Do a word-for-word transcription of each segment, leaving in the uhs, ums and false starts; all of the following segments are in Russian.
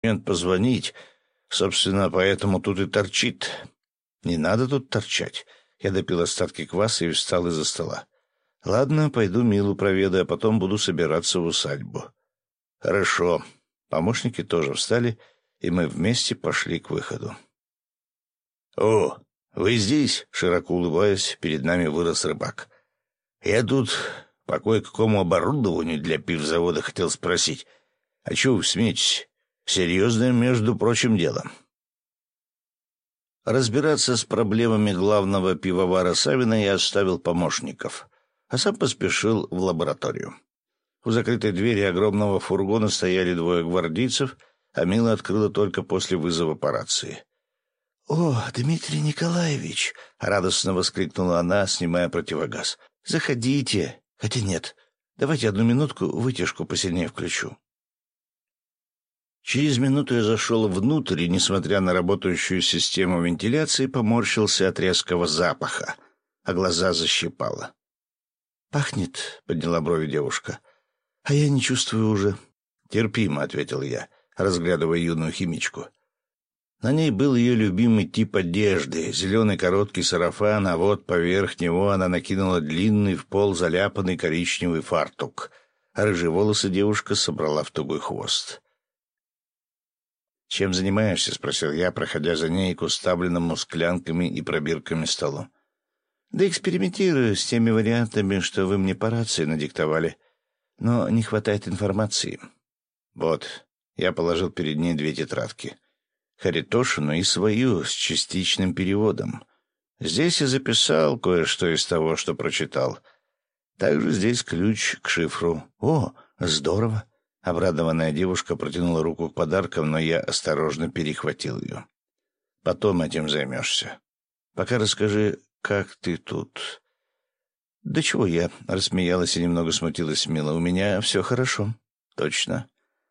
момент позвонить. Собственно, поэтому тут и торчит. Не надо тут торчать. Я допил остатки кваса и встал из-за стола. Ладно, пойду Милу проведаю, а потом буду собираться в усадьбу. Хорошо. Помощники тоже встали, и мы вместе пошли к выходу. О, вы здесь? Широко улыбаясь, перед нами вырос рыбак. Я тут по кое-какому оборудованию для пивзавода хотел спросить. А чего вы смеетесь? Серьезное, между прочим, дело. Разбираться с проблемами главного пивовара Савина я оставил помощников, а сам поспешил в лабораторию. У закрытой двери огромного фургона стояли двое гвардейцев, а Мила открыла только после вызова по рации. «О, Дмитрий Николаевич!» — радостно воскликнула она, снимая противогаз. «Заходите. Хотя нет, давайте одну минутку вытяжку посильнее включу». Через минуту я зашел внутрь и, несмотря на работающую систему вентиляции, поморщился от резкого запаха, а глаза защипало. «Пахнет», — подняла брови девушка, — «а я не чувствую уже». «Терпимо», — ответил я, разглядывая юную химичку. На ней был ее любимый тип одежды — зеленый короткий сарафан, а вот поверх него она накинула длинный в пол заляпанный коричневый фартук, а рыжие волосы девушка собрала в тугой хвост. «Чем занимаешься?» — спросил я, проходя за ней к уставленному склянками и пробирками столу. «Да экспериментирую с теми вариантами, что вы мне по рации надиктовали. Но не хватает информации». «Вот», — я положил перед ней две тетрадки. Харитошину и свою, с частичным переводом. Здесь я записал кое-что из того, что прочитал. Также здесь ключ к шифру. «О, здорово!» Обрадованная девушка протянула руку к подаркам, но я осторожно перехватил ее. «Потом этим займешься. Пока расскажи, как ты тут...» «Да чего я?» — рассмеялась и немного смутилась Мила. «У меня все хорошо». «Точно.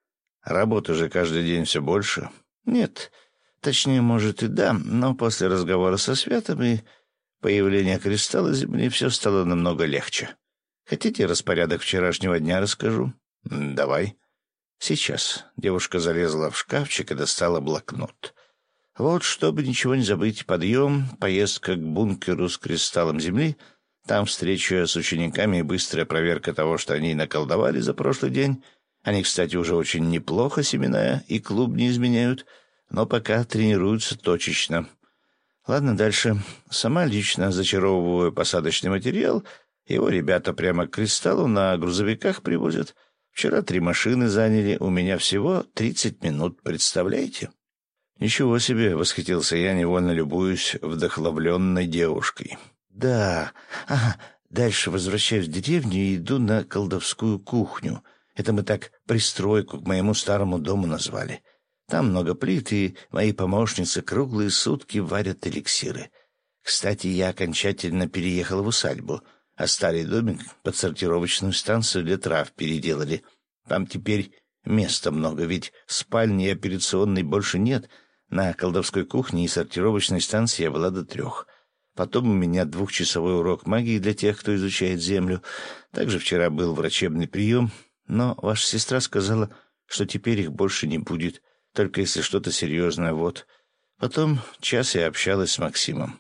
Работы же каждый день все больше». «Нет, точнее, может, и да, но после разговора со Святым и появления кристалла Земли все стало намного легче. Хотите, распорядок вчерашнего дня расскажу?» «Давай». «Сейчас». Девушка залезла в шкафчик и достала блокнот. «Вот, чтобы ничего не забыть, подъем, поездка к бункеру с кристаллом Земли, там встреча с учениками и быстрая проверка того, что они наколдовали за прошлый день. Они, кстати, уже очень неплохо семена и клуб не изменяют, но пока тренируются точечно. Ладно, дальше. Сама лично зачаровываю посадочный материал. Его ребята прямо к кристаллу на грузовиках привозят. Вчера три машины заняли, у меня всего тридцать минут, представляете?» «Ничего себе!» — восхитился я, невольно любуюсь вдохновленной девушкой. «Да, ага, дальше возвращаюсь в деревню и иду на колдовскую кухню. Это мы так пристройку к моему старому дому назвали. Там много плит, и мои помощницы круглые сутки варят эликсиры. Кстати, я окончательно переехал в усадьбу, а старый домик под сортировочную станцию для трав переделали. Там теперь места много, ведь спальни и операционной больше нет. На колдовской кухне и сортировочной станции я была до трех. Потом у меня двухчасовой урок магии для тех, кто изучает землю. Также вчера был врачебный прием, но ваша сестра сказала, что теперь их больше не будет, только если что-то серьезное, вот. Потом час я общалась с Максимом».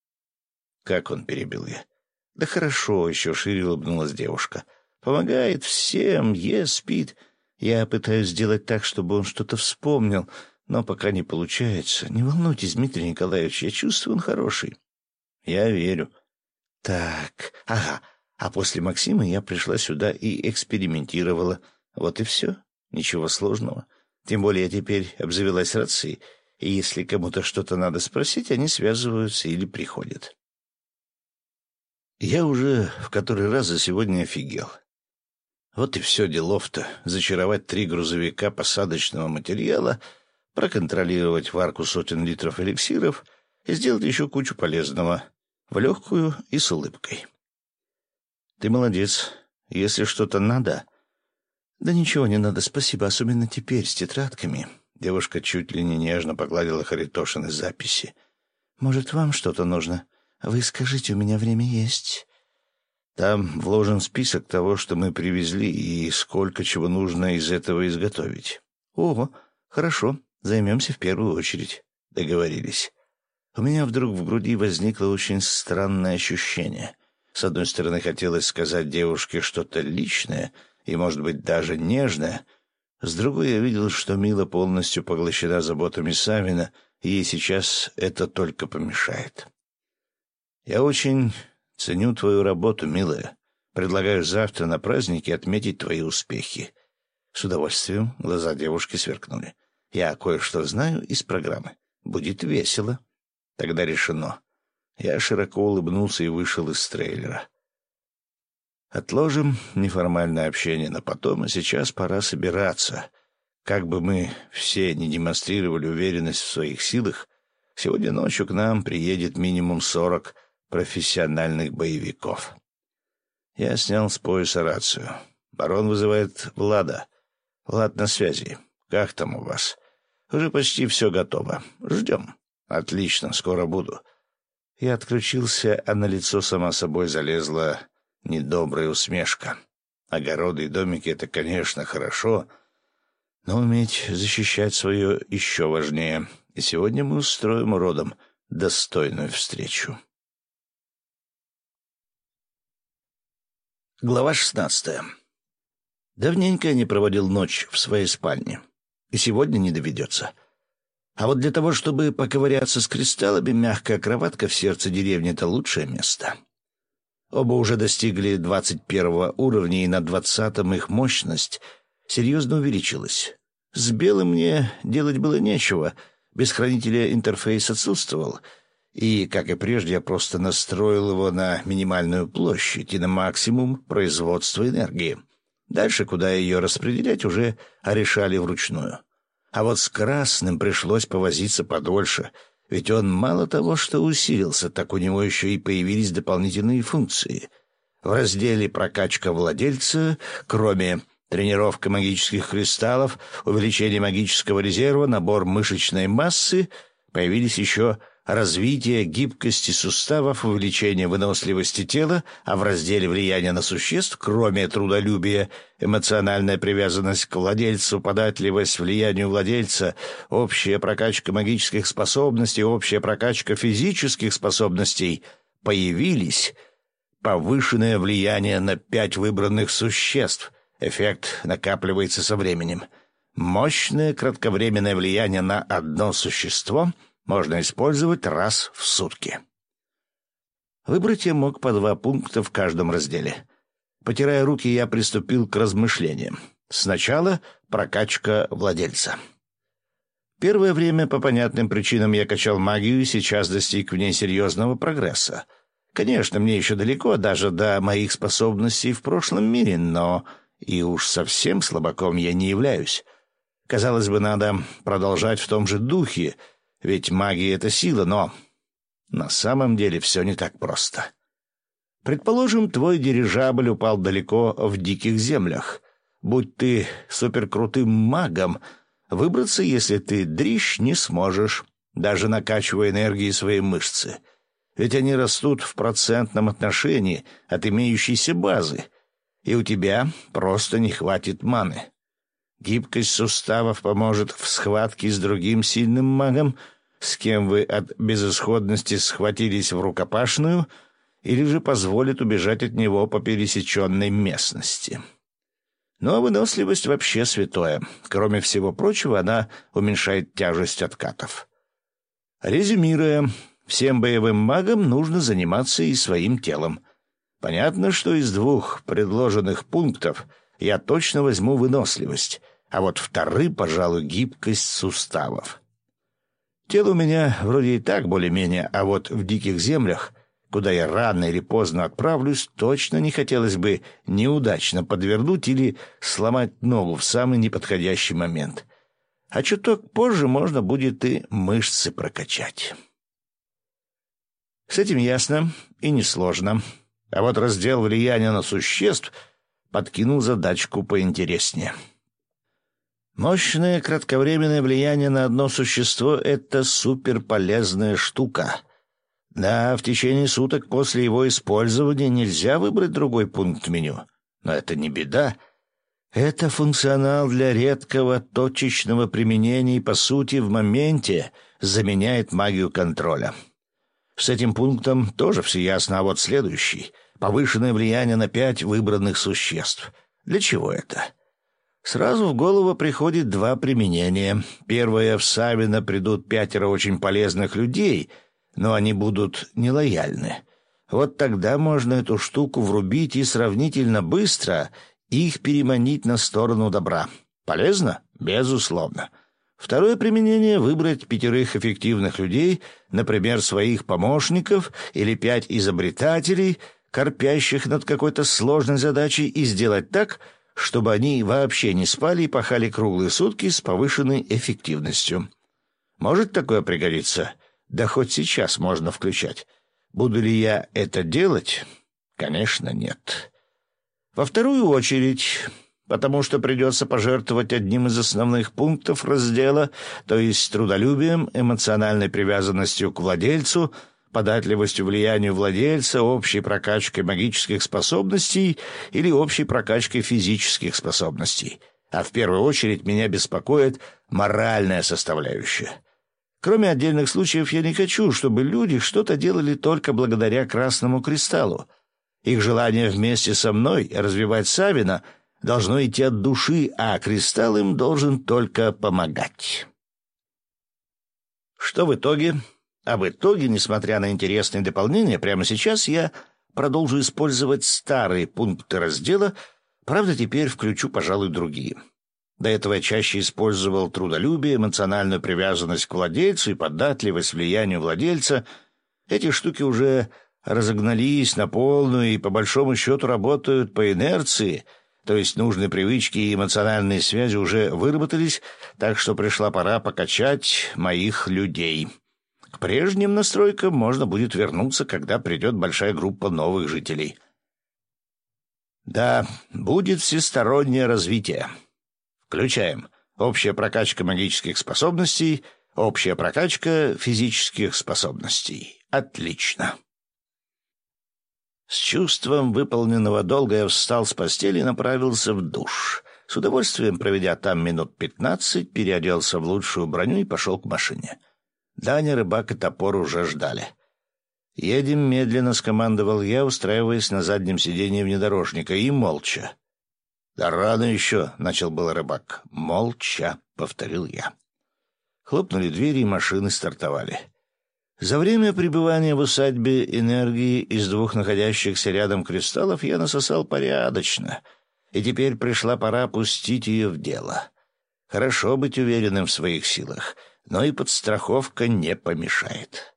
«Как он?» — перебил я. «Да хорошо», — еще шире улыбнулась девушка. «Помогает всем, ест, спит. Я пытаюсь сделать так, чтобы он что-то вспомнил, но пока не получается. Не волнуйтесь, Дмитрий Николаевич, я чувствую, он хороший». «Я верю». «Так, ага, а после Максима я пришла сюда и экспериментировала. Вот и все. Ничего сложного. Тем более я теперь обзавелась рацией, и если кому-то что-то надо спросить, они связываются или приходят». Я уже в который раз за сегодня офигел. Вот и все делов-то. Зачаровать три грузовика посадочного материала, проконтролировать варку сотен литров эликсиров и сделать еще кучу полезного. В легкую и с улыбкой. «Ты молодец. Если что-то надо...» «Да ничего не надо, спасибо, особенно теперь с тетрадками». Девушка чуть ли не нежно погладила Харитошины записи. «Может, вам что-то нужно? Вы скажите, у меня время есть». «Там вложен список того, что мы привезли, и сколько чего нужно из этого изготовить». «Ого, хорошо. Займемся в первую очередь. Договорились. У меня вдруг в груди возникло очень странное ощущение. С одной стороны, хотелось сказать девушке что-то личное и, может быть, даже нежное. С другой, я видел, что Мила полностью поглощена заботами Савина, и ей сейчас это только помешает. «Я очень ценю твою работу, милая. Предлагаю завтра на празднике отметить твои успехи». С удовольствием глаза девушки сверкнули. «Я кое-что знаю из программы. Будет весело». «Тогда решено». Я широко улыбнулся и вышел из трейлера. Отложим неформальное общение на потом, а сейчас пора собираться. Как бы мы все не демонстрировали уверенность в своих силах, сегодня ночью к нам приедет минимум сорок профессиональных боевиков. Я снял с пояса рацию. Барон вызывает Влада. Влад на связи. Как там у вас? Уже почти все готово. Ждем. Отлично, скоро буду. Я отключился, а на лицо сама собой залезла недобрая усмешка. Огороды и домики — это, конечно, хорошо, но уметь защищать свое еще важнее. И сегодня мы устроим уродам достойную встречу. Глава шестнадцатая. Давненько я не проводил ночь в своей спальне. И сегодня не доведется. А вот для того, чтобы поковыряться с кристаллами, мягкая кроватка в сердце деревни — это лучшее место. Оба уже достигли двадцать первого уровня, и на двадцатом их мощность серьезно увеличилась. С белым мне делать было нечего, без хранителя интерфейс отсутствовал, и, как и прежде, я просто настроил его на минимальную площадь и на максимум производства энергии. Дальше, куда ее распределять, уже решали вручную. А вот с красным пришлось повозиться подольше, ведь он мало того, что усилился, так у него еще и появились дополнительные функции. В разделе «Прокачка владельца», кроме тренировка магических кристаллов, увеличение магического резерва, набор мышечной массы, появились еще развитие гибкости суставов, увеличение выносливости тела, а в разделе «Влияние на существ», кроме трудолюбия, эмоциональная привязанность к владельцу, податливость влиянию владельца, общая прокачка магических способностей, общая прокачка физических способностей, появились повышенное влияние на пять выбранных существ. Эффект накапливается со временем. Мощное кратковременное влияние на одно существо можно использовать раз в сутки. Выбрать я мог по два пункта в каждом разделе. Потирая руки, я приступил к размышлениям. Сначала прокачка владельца. Первое время по понятным причинам я качал магию и сейчас достиг в ней серьезного прогресса. Конечно, мне еще далеко даже до моих способностей в прошлом мире, но и уж совсем слабаком я не являюсь. Казалось бы, надо продолжать в том же духе, ведь магия — это сила, но на самом деле все не так просто. Предположим, твой дирижабль упал далеко в диких землях. Будь ты суперкрутым магом, выбраться, если ты дрищ, не сможешь, даже накачивая энергией свои мышцы. Ведь они растут в процентном отношении от имеющейся базы, и у тебя просто не хватит маны. Гибкость суставов поможет в схватке с другим сильным магом, с кем вы от безысходности схватились в рукопашную, или же позволит убежать от него по пересеченной местности. Но выносливость вообще святое. Кроме всего прочего, она уменьшает тяжесть откатов. Резюмируя, всем боевым магам нужно заниматься и своим телом. Понятно, что из двух предложенных пунктов я точно возьму выносливость, а вот вторые, пожалуй, гибкость суставов. Тело у меня вроде и так более-менее, а вот в диких землях, куда я рано или поздно отправлюсь, точно не хотелось бы неудачно подвернуть или сломать ногу в самый неподходящий момент. А чуток позже можно будет и мышцы прокачать. С этим ясно и несложно. А вот раздел влияния на существ подкинул задачку поинтереснее. Мощное кратковременное влияние на одно существо — это суперполезная штука. Да, в течение суток после его использования нельзя выбрать другой пункт меню. Но это не беда. Это функционал для редкого точечного применения и, по сути, в моменте заменяет магию контроля. С этим пунктом тоже все ясно, а вот следующий — повышенное влияние на пять выбранных существ. Для чего это? Сразу в голову приходит два применения. Первое — в Савино придут пятеро очень полезных людей, но они будут нелояльны. Вот тогда можно эту штуку врубить и сравнительно быстро их переманить на сторону добра. Полезно? Безусловно. Второе применение — выбрать пятерых эффективных людей, например, своих помощников или пять изобретателей, корпящих над какой-то сложной задачей, и сделать так, чтобы они вообще не спали и пахали круглые сутки с повышенной эффективностью. Может такое пригодиться? Да хоть сейчас можно включать. Буду ли я это делать? Конечно, нет. Во вторую очередь, потому что придется пожертвовать одним из основных пунктов раздела, то есть трудолюбием, эмоциональной привязанностью к владельцу, податливостью влиянию владельца, общей прокачкой магических способностей или общей прокачкой физических способностей. А в первую очередь меня беспокоит моральная составляющая. Кроме отдельных случаев, я не хочу, чтобы люди что-то делали только благодаря Красному Кристаллу. Их желание вместе со мной развивать Савино должно идти от души, а Кристалл им должен только помогать. Что в итоге? А в итоге, несмотря на интересные дополнения, прямо сейчас я продолжу использовать старые пункты раздела, правда, теперь включу, пожалуй, другие. До этого я чаще использовал трудолюбие, эмоциональную привязанность к владельцу и податливость влиянию владельца. Эти штуки уже разогнались на полную и, по большому счету, работают по инерции, то есть нужные привычки и эмоциональные связи уже выработались, так что пришла пора покачать моих людей. К прежним настройкам можно будет вернуться, когда придет большая группа новых жителей. Да, будет всестороннее развитие. Включаем. Общая прокачка магических способностей, общая прокачка физических способностей. Отлично. С чувством выполненного долга я встал с постели и направился в душ. С удовольствием, проведя там минут пятнадцать, переоделся в лучшую броню и пошел к машине. Даня, Рыбак и Топор уже ждали. «Едем медленно», — скомандовал я, устраиваясь на заднем сиденье внедорожника, и молча. «Да рано еще», — начал был Рыбак. «Молча», — повторил я. Хлопнули двери, и машины стартовали. За время пребывания в усадьбе энергии из двух находящихся рядом кристаллов я насосал порядочно, и теперь пришла пора пустить ее в дело. Хорошо быть уверенным в своих силах, но и подстраховка не помешает.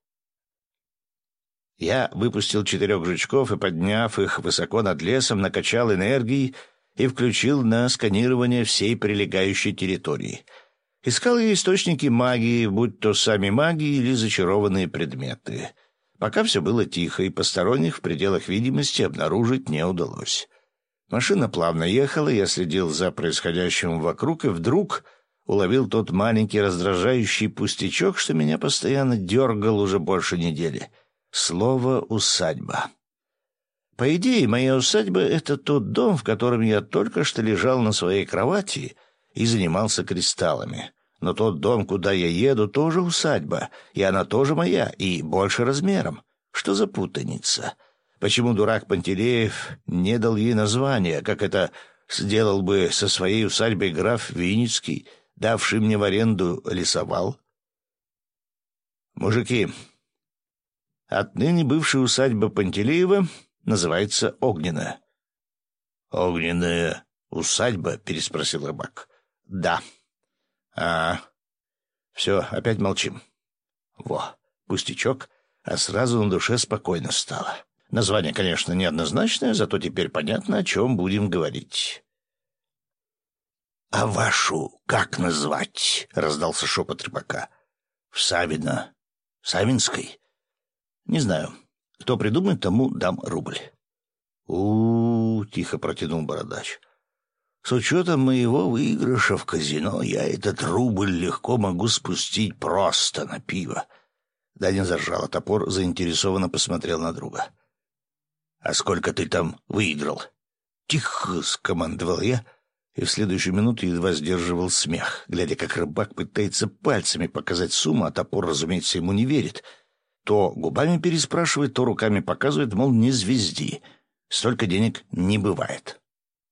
Я выпустил четырех жучков и, подняв их высоко над лесом, накачал энергией и включил на сканирование всей прилегающей территории. Искал я источники магии, будь то сами маги или зачарованные предметы. Пока все было тихо, и посторонних в пределах видимости обнаружить не удалось. Машина плавно ехала, я следил за происходящим вокруг, и вдруг уловил тот маленький раздражающий пустячок, что меня постоянно дергал уже больше недели. Слово «усадьба». По идее, моя усадьба — это тот дом, в котором я только что лежал на своей кровати и занимался кристаллами. Но тот дом, куда я еду, тоже усадьба, и она тоже моя, и больше размером. Что за путаница? Почему дурак Пантелеев не дал ей название, как это сделал бы со своей усадьбой граф Винницкий, давший мне в аренду лесовал? Мужики, отныне бывшая усадьба Пантелеева называется Огненная. «Огненная усадьба?» — переспросил Рыбак. «Да». «А, все, опять молчим». Во, пустячок, а сразу на душе спокойно стало. Название, конечно, неоднозначное, зато теперь понятно, о чем будем говорить. «А вашу как назвать?» — раздался шепот Рыбака. «В Савино. Савинской?» «Не знаю. Кто придумает, тому дам рубль». У-у-у, тихо протянул Бородач. «С учетом моего выигрыша в казино я этот рубль легко могу спустить просто на пиво». Даня заржал, а Топор заинтересованно посмотрел на друга. «А сколько ты там выиграл?» «Тихо!» — скомандовал я и в следующую минуту едва сдерживал смех, глядя, как рыбак пытается пальцами показать сумму, а топор, разумеется, ему не верит. То губами переспрашивает, то руками показывает, мол, не звезди. Столько денег не бывает.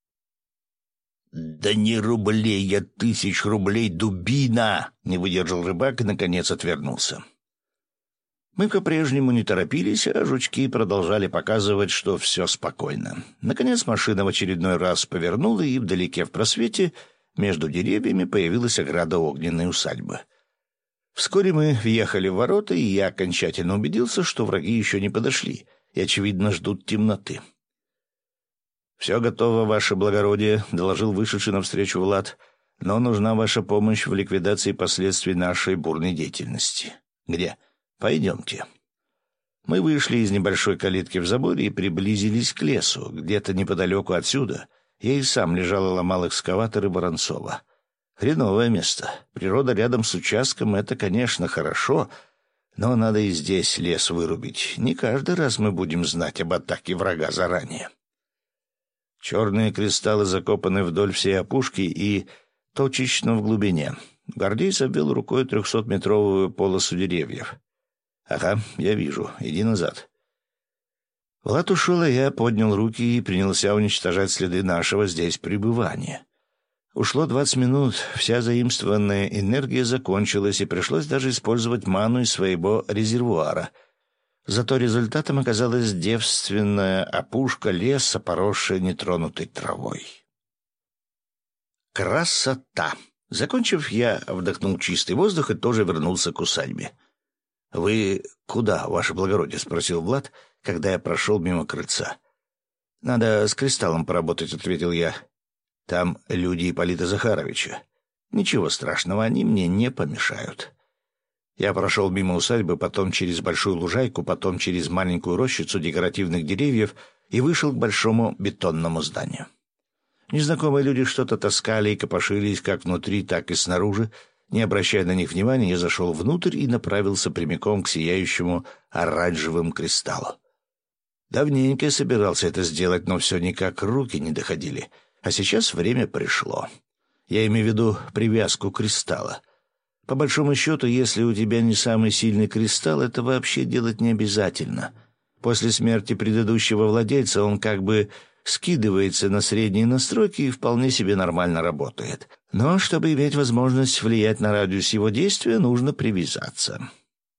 «Да не рублей, а тысяч рублей, дубина!» — не выдержал рыбак и, наконец, отвернулся. Мы по-прежнему не торопились, а жучки продолжали показывать, что все спокойно. Наконец машина в очередной раз повернула, и вдалеке в просвете между деревьями появилась ограда огненной усадьбы. Вскоре мы въехали в ворота, и я окончательно убедился, что враги еще не подошли и, очевидно, ждут темноты. «Все готово, ваше благородие», — доложил вышедший навстречу Влад, «но нужна ваша помощь в ликвидации последствий нашей бурной деятельности». «Где?» «Пойдемте». Мы вышли из небольшой калитки в заборе и приблизились к лесу. Где-то неподалеку отсюда я и сам лежал и ломал экскаваторы Воронцова. Хреновое место. Природа рядом с участком — это, конечно, хорошо, но надо и здесь лес вырубить. Не каждый раз мы будем знать об атаке врага заранее. Черные кристаллы закопаны вдоль всей опушки и точечно в глубине. Гвардеец обвел рукой трехсотметровую полосу деревьев. «Ага, я вижу. Иди назад». Влад ушел, и я поднял руки и принялся уничтожать следы нашего здесь пребывания. Ушло двадцать минут, вся заимствованная энергия закончилась, и пришлось даже использовать ману из своего резервуара. Зато результатом оказалась девственная опушка леса, поросшая нетронутой травой. Красота! Закончив, я вдохнул чистый воздух и тоже вернулся к усадьбе. «Вы куда, ваше благородие?» — спросил Влад, когда я прошел мимо крыльца. «Надо с кристаллом поработать», — ответил я. «Там люди Ипполита Захаровича. Ничего страшного, они мне не помешают». Я прошел мимо усадьбы, потом через большую лужайку, потом через маленькую рощицу декоративных деревьев и вышел к большому бетонному зданию. Незнакомые люди что-то таскали и копошились как внутри, так и снаружи. Не обращая на них внимания, я зашел внутрь и направился прямиком к сияющему оранжевым кристаллу. Давненько я собирался это сделать, но все никак руки не доходили. А сейчас время пришло. Я имею в виду привязку кристалла. По большому счету, если у тебя не самый сильный кристалл, это вообще делать не обязательно. После смерти предыдущего владельца он как бы скидывается на средние настройки и вполне себе нормально работает. Но чтобы иметь возможность влиять на радиус его действия, нужно привязаться.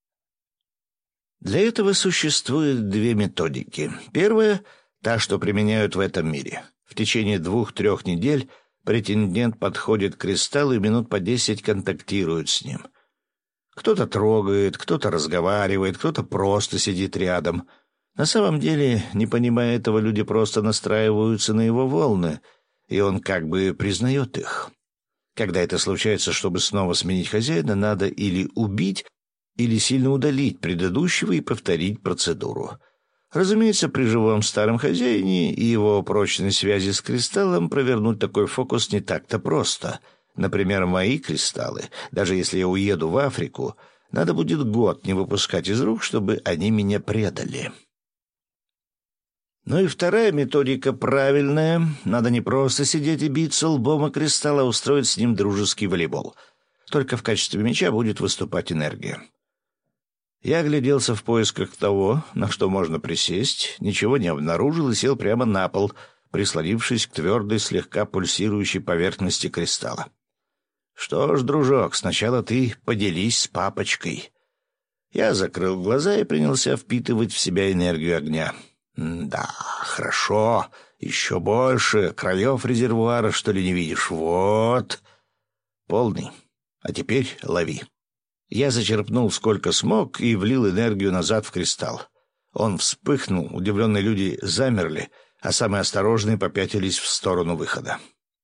Для этого существует две методики. Первая — та, что применяют в этом мире. В течение двух-трех недель претендент подходит к кристаллу и минут по десять контактирует с ним. Кто-то трогает, кто-то разговаривает, кто-то просто сидит рядом. На самом деле, не понимая этого, люди просто настраиваются на его волны, и он как бы признает их. Когда это случается, чтобы снова сменить хозяина, надо или убить, или сильно удалить предыдущего и повторить процедуру. Разумеется, при живом старом хозяине и его прочной связи с кристаллом провернуть такой фокус не так-то просто. Например, мои кристаллы, даже если я уеду в Африку, надо будет год не выпускать из рук, чтобы они меня предали. Ну и вторая методика правильная. Надо не просто сидеть и биться лбом о кристалл, а устроить с ним дружеский волейбол. Только в качестве мяча будет выступать энергия. Я огляделся в поисках того, на что можно присесть, ничего не обнаружил и сел прямо на пол, прислонившись к твердой, слегка пульсирующей поверхности кристалла. «Что ж, дружок, сначала ты поделись с папочкой». Я закрыл глаза и принялся впитывать в себя энергию огня. «Да, хорошо, еще больше. Краев резервуара, что ли, не видишь? Вот». «Полный. А теперь лови». Я зачерпнул сколько смог и влил энергию назад в кристалл. Он вспыхнул, удивленные люди замерли, а самые осторожные попятились в сторону выхода.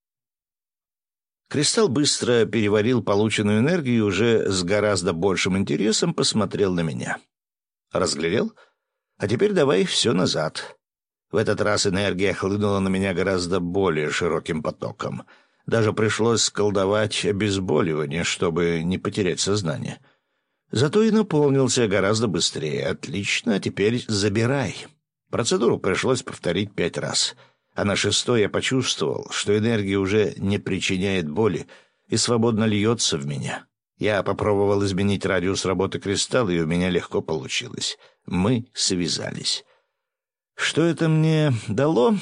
Кристалл быстро переварил полученную энергию и уже с гораздо большим интересом посмотрел на меня. Разглядел? А теперь давай все назад. В этот раз энергия хлынула на меня гораздо более широким потоком. Даже пришлось сколдовать обезболивание, чтобы не потерять сознание. Зато и наполнился гораздо быстрее. Отлично, а теперь забирай. Процедуру пришлось повторить пять раз. а на шестой я почувствовал, что энергия уже не причиняет боли и свободно льется в меня. Я попробовал изменить радиус работы кристалла, и у меня легко получилось. Мы связались. Что это мне дало?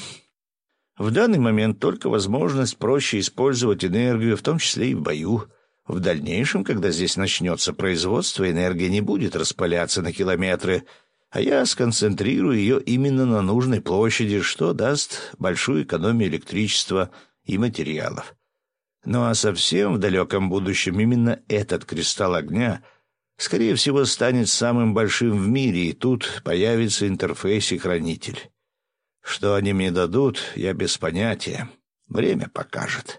В данный момент только возможность проще использовать энергию, в том числе и в бою. В дальнейшем, когда здесь начнется производство, энергия не будет распыляться на километры, а я сконцентрирую ее именно на нужной площади, что даст большую экономию электричества и материалов. Ну а совсем в далеком будущем именно этот кристалл огня, скорее всего, станет самым большим в мире, и тут появится интерфейс и хранитель. Что они мне дадут, я без понятия. Время покажет.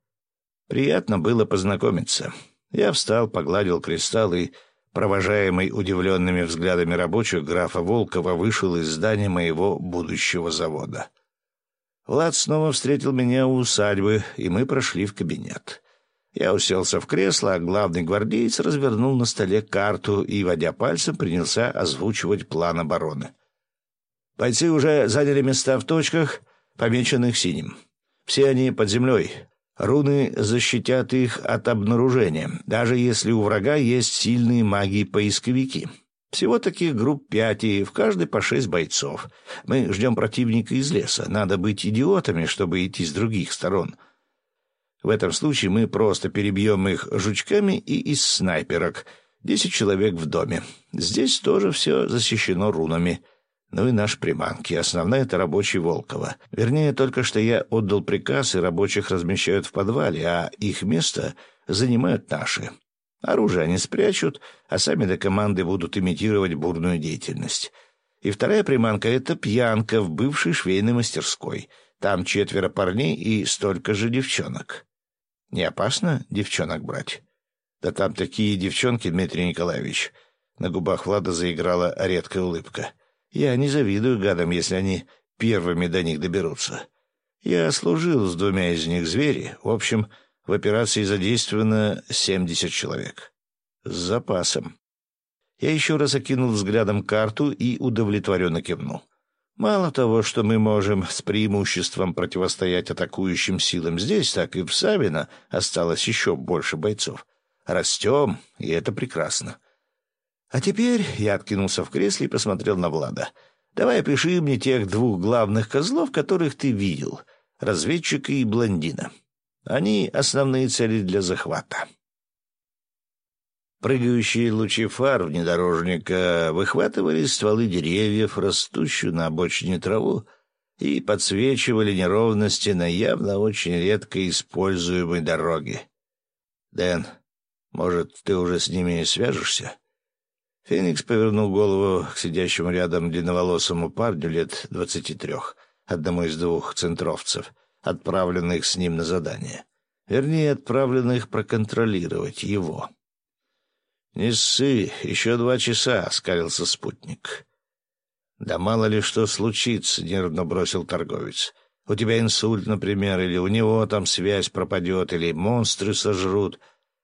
Приятно было познакомиться. Я встал, погладил кристалл и, провожаемый удивленными взглядами рабочих, графа Волкова вышел из здания моего будущего завода. Влад снова встретил меня у усадьбы, и мы прошли в кабинет. Я уселся в кресло, а главный гвардеец развернул на столе карту и, водя пальцем, принялся озвучивать план обороны. Бойцы уже заняли места в точках, помеченных синим. Все они под землей. Руны защитят их от обнаружения, даже если у врага есть сильные маги-поисковики. Всего таких групп пять, и в каждой по шесть бойцов. Мы ждем противника из леса. Надо быть идиотами, чтобы идти с других сторон. В этом случае мы просто перебьем их жучками и из снайперок. Десять человек в доме. Здесь тоже все защищено рунами. Ну и наши приманки. Основная — это рабочие Волкова. Вернее, только что я отдал приказ, и рабочих размещают в подвале, а их место занимают наши. Оружие они спрячут, а сами до команды будут имитировать бурную деятельность. И вторая приманка — это пьянка в бывшей швейной мастерской. Там четверо парней и столько же девчонок. Не опасно девчонок брать? Да там такие девчонки, Дмитрий Николаевич. На губах Влада заиграла редкая улыбка. Я не завидую гадам, если они первыми до них доберутся. Я служил с двумя из них звери. В общем, в операции задействовано семьдесят человек. С запасом. Я еще раз окинул взглядом карту и удовлетворенно кивнул. Мало того, что мы можем с преимуществом противостоять атакующим силам здесь, так и в Савино осталось еще больше бойцов. Растем, и это прекрасно. А теперь я откинулся в кресле и посмотрел на Влада. Давай опиши мне тех двух главных козлов, которых ты видел, разведчика и блондина. Они — основные цели для захвата. Прыгающие лучи фар внедорожника выхватывали стволы деревьев, растущую на обочине траву, и подсвечивали неровности на явно очень редко используемой дороге. «Дэн, может, ты уже с ними свяжешься?» Феникс повернул голову к сидящему рядом длинноволосому парню лет двадцати трех, одному из двух центровцев, отправленных с ним на задание. Вернее, отправленных проконтролировать его. «Не ссы, еще два часа», — скалился спутник. «Да мало ли что случится», — нервно бросил торговец. «У тебя инсульт, например, или у него там связь пропадет, или монстры сожрут.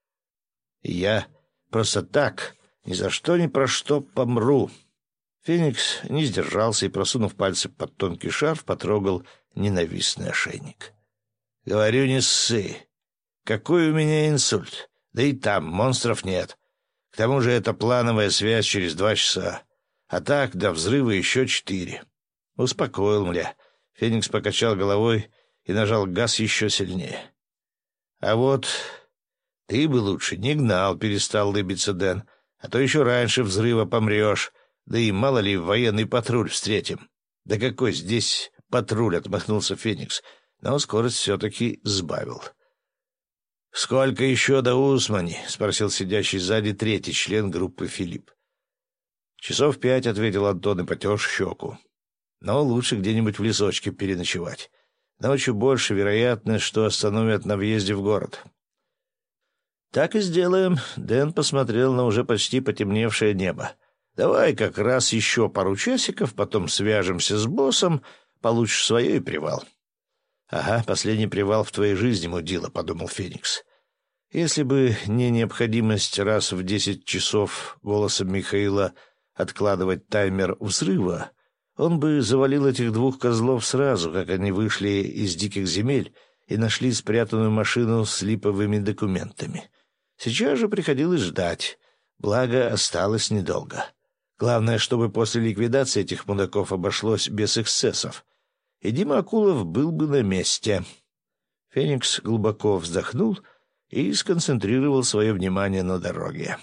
Я просто так, ни за что ни про что помру». Феникс не сдержался и, просунув пальцы под тонкий шарф, потрогал ненавистный ошейник. «Говорю, не ссы. Какой у меня инсульт? Да и там монстров нет. К тому же это плановая связь через два часа. А так до взрыва еще четыре». Успокоил, мля. Феникс покачал головой и нажал газ еще сильнее. «А вот ты бы лучше не гнал», — перестал улыбиться Дэн. «А то еще раньше взрыва помрешь. Да и мало ли военный патруль встретим». «Да какой здесь патруль?» — отмахнулся Феникс, но скорость все-таки сбавил. «Сколько еще до Усмани?» — спросил сидящий сзади третий член группы Филипп. «Часов пять», — ответил Антон и потер щеку. «Но лучше где-нибудь в лесочке переночевать. Ночью больше вероятность, что остановят на въезде в город». «Так и сделаем», — Дэн посмотрел на уже почти потемневшее небо. «Давай как раз еще пару часиков, потом свяжемся с боссом, получишь свое и привал». «Ага, последний привал в твоей жизни, мудила», — подумал Феникс. Если бы не необходимость раз в десять часов голосом Михаила откладывать таймер взрыва, он бы завалил этих двух козлов сразу, как они вышли из диких земель и нашли спрятанную машину с липовыми документами. Сейчас же приходилось ждать, благо осталось недолго. Главное, чтобы после ликвидации этих мудаков обошлось без эксцессов, и Дима Акулов был бы на месте. Феникс глубоко вздохнул и сконцентрировал свое внимание на дороге.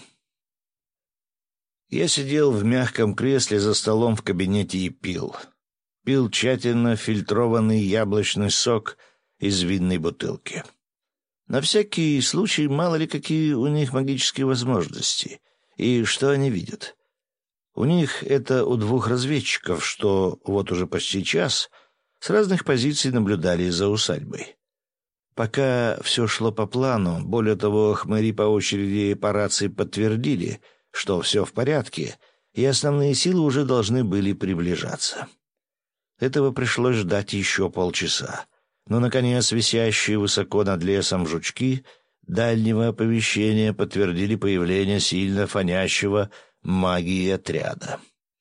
Я сидел в мягком кресле за столом в кабинете и пил. Пил тщательно фильтрованный яблочный сок из винной бутылки. На всякий случай, мало ли какие у них магические возможности и что они видят. У них это у двух разведчиков, что вот уже почти час с разных позиций наблюдали за усадьбой. Пока все шло по плану, более того, хмыри по очереди по рации подтвердили, что все в порядке, и основные силы уже должны были приближаться. Этого пришлось ждать еще полчаса. Но, наконец, висящие высоко над лесом жучки дальнего оповещения подтвердили появление сильно фонящего магии отряда.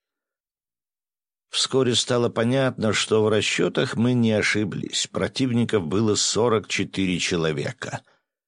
Вскоре стало понятно, что в расчетах мы не ошиблись. Противников было сорок четыре человека.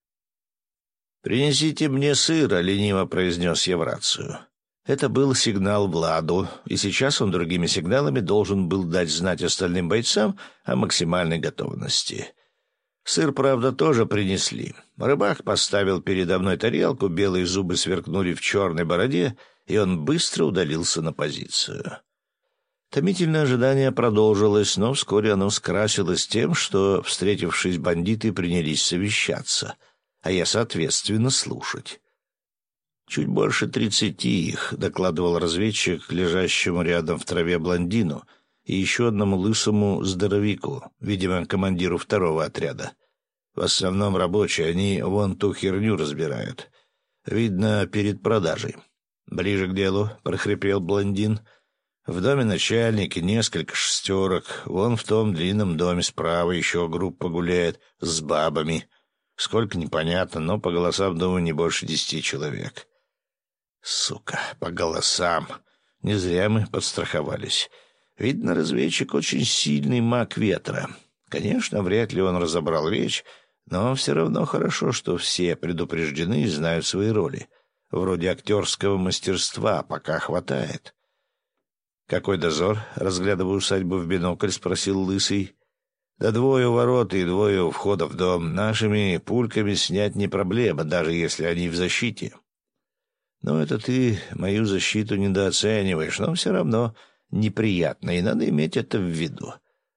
«Принесите мне сыра», — лениво произнес я в рацию. Это был сигнал Владу, и сейчас он другими сигналами должен был дать знать остальным бойцам о максимальной готовности. Сыр, правда, тоже принесли. Рыбак поставил передо мной тарелку, белые зубы сверкнули в черной бороде, и он быстро удалился на позицию. Томительное ожидание продолжилось, но вскоре оно скрасилось тем, что, встретившись, бандиты принялись совещаться, а я, соответственно, слушать. «Чуть больше тридцати их», — докладывал разведчик лежащему рядом в траве блондину и еще одному лысому здоровяку, видимо, командиру второго отряда. «В основном рабочие, они вон ту херню разбирают. Видно, перед продажей». «Ближе к делу», — прохрипел блондин. «В доме начальники, несколько шестерок. Вон в том длинном доме справа еще группа гуляет с бабами. Сколько, непонятно, но по голосам, думаю, не больше десяти человек». «Сука, по голосам. Не зря мы подстраховались. Видно, разведчик очень сильный маг ветра. Конечно, вряд ли он разобрал речь, но все равно хорошо, что все предупреждены и знают свои роли. Вроде актерского мастерства пока хватает». «Какой дозор?» — разглядывая усадьбу в бинокль, спросил Лысый. «Да двое у ворот и двое у входа в дом. Нашими пульками снять не проблема, даже если они в защите». «Ну, это ты мою защиту недооцениваешь, но все равно неприятно, и надо иметь это в виду».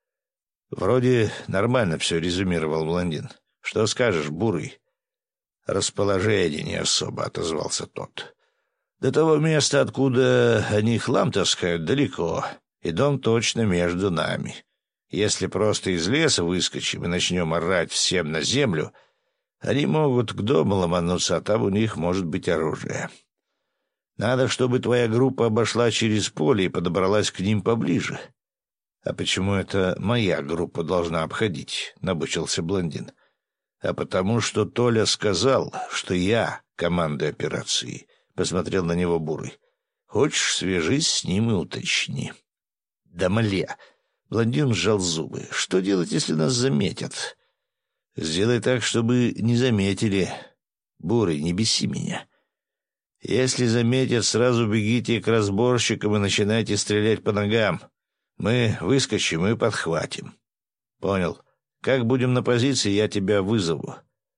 «Вроде нормально все», — резюмировал блондин. «Что скажешь, Бурый?» «Расположение не особо», — отозвался тот. «До того места, откуда они хлам таскают, далеко, и дом точно между нами. Если просто из леса выскочим и начнем орать всем на землю, они могут к дому ломануться, а там у них может быть оружие. Надо, чтобы твоя группа обошла через поле и подобралась к ним поближе». «А почему это моя группа должна обходить?» — набычился блондин. «А потому что Толя сказал, что я командую операцией», — посмотрел на него Бурый. «Хочешь, свяжись с ним и уточни». «Да мля!» — блондин сжал зубы. «Что делать, если нас заметят?» «Сделай так, чтобы не заметили. Бурый, не беси меня. Если заметят, сразу бегите к разборщикам и начинайте стрелять по ногам. Мы выскочим и подхватим». «Понял. Как будем на позиции, я тебя вызову».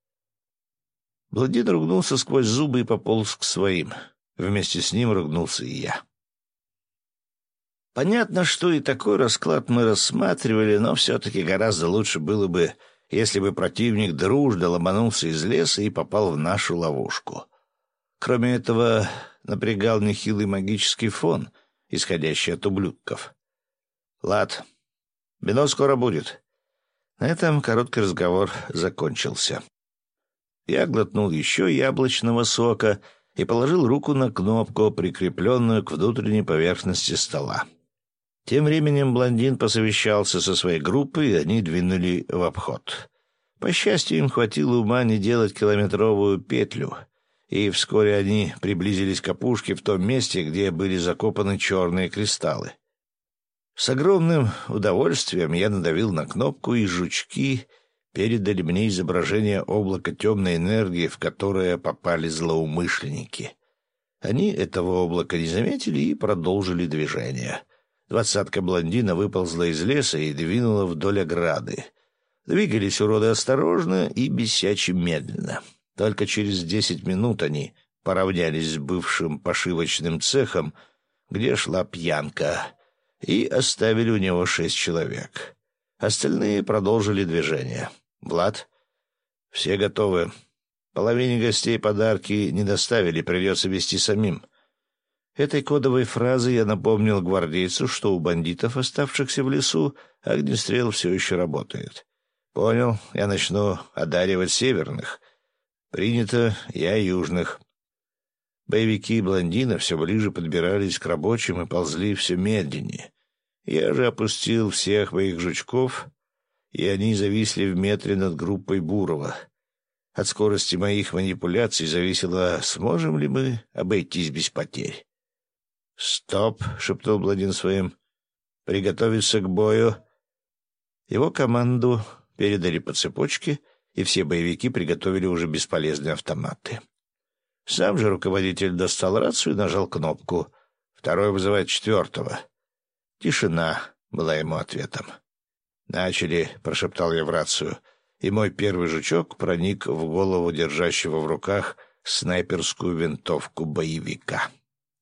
Блондин ругнулся сквозь зубы и пополз к своим. Вместе с ним ругнулся и я. Понятно, что и такой расклад мы рассматривали, но все-таки гораздо лучше было бы, если бы противник дружно ломанулся из леса и попал в нашу ловушку. Кроме этого, напрягал нехилый магический фон, исходящий от ублюдков. «Лад, бино скоро будет». На этом короткий разговор закончился. Я глотнул еще яблочного сока и положил руку на кнопку, прикрепленную к внутренней поверхности стола. Тем временем блондин посовещался со своей группой, и они двинули в обход. По счастью, им хватило ума не делать километровую петлю, и вскоре они приблизились к опушке в том месте, где были закопаны черные кристаллы. С огромным удовольствием я надавил на кнопку, и жучки передали мне изображение облака темной энергии, в которое попали злоумышленники. Они этого облака не заметили и продолжили движение. Двадцатка блондина выползла из леса и двинула вдоль ограды. Двигались уроды осторожно и бесяче медленно. Только через десять минут они поравнялись с бывшим пошивочным цехом, где шла пьянка, и оставили у него шесть человек. Остальные продолжили движение. «Влад, все готовы. Половине гостей подарки не доставили, придется везти самим». Этой кодовой фразой я напомнил гвардейцу, что у бандитов, оставшихся в лесу, огнестрел все еще работает. «Понял, я начну одаривать северных. Принято, я южных». Боевики блондина все ближе подбирались к рабочим и ползли все медленнее. Я же опустил всех моих жучков, и они зависли в метре над группой Бурова. От скорости моих манипуляций зависело, сможем ли мы обойтись без потерь. «Стоп!» — шепнул блондин своим. «Приготовиться к бою». Его команду передали по цепочке, и все боевики приготовили уже бесполезные автоматы. Сам же руководитель достал рацию и нажал кнопку. «Второй вызывает четвертого». «Тишина» была ему ответом. «Начали», — прошептал я в рацию, и мой первый жучок проник в голову держащего в руках снайперскую винтовку боевика.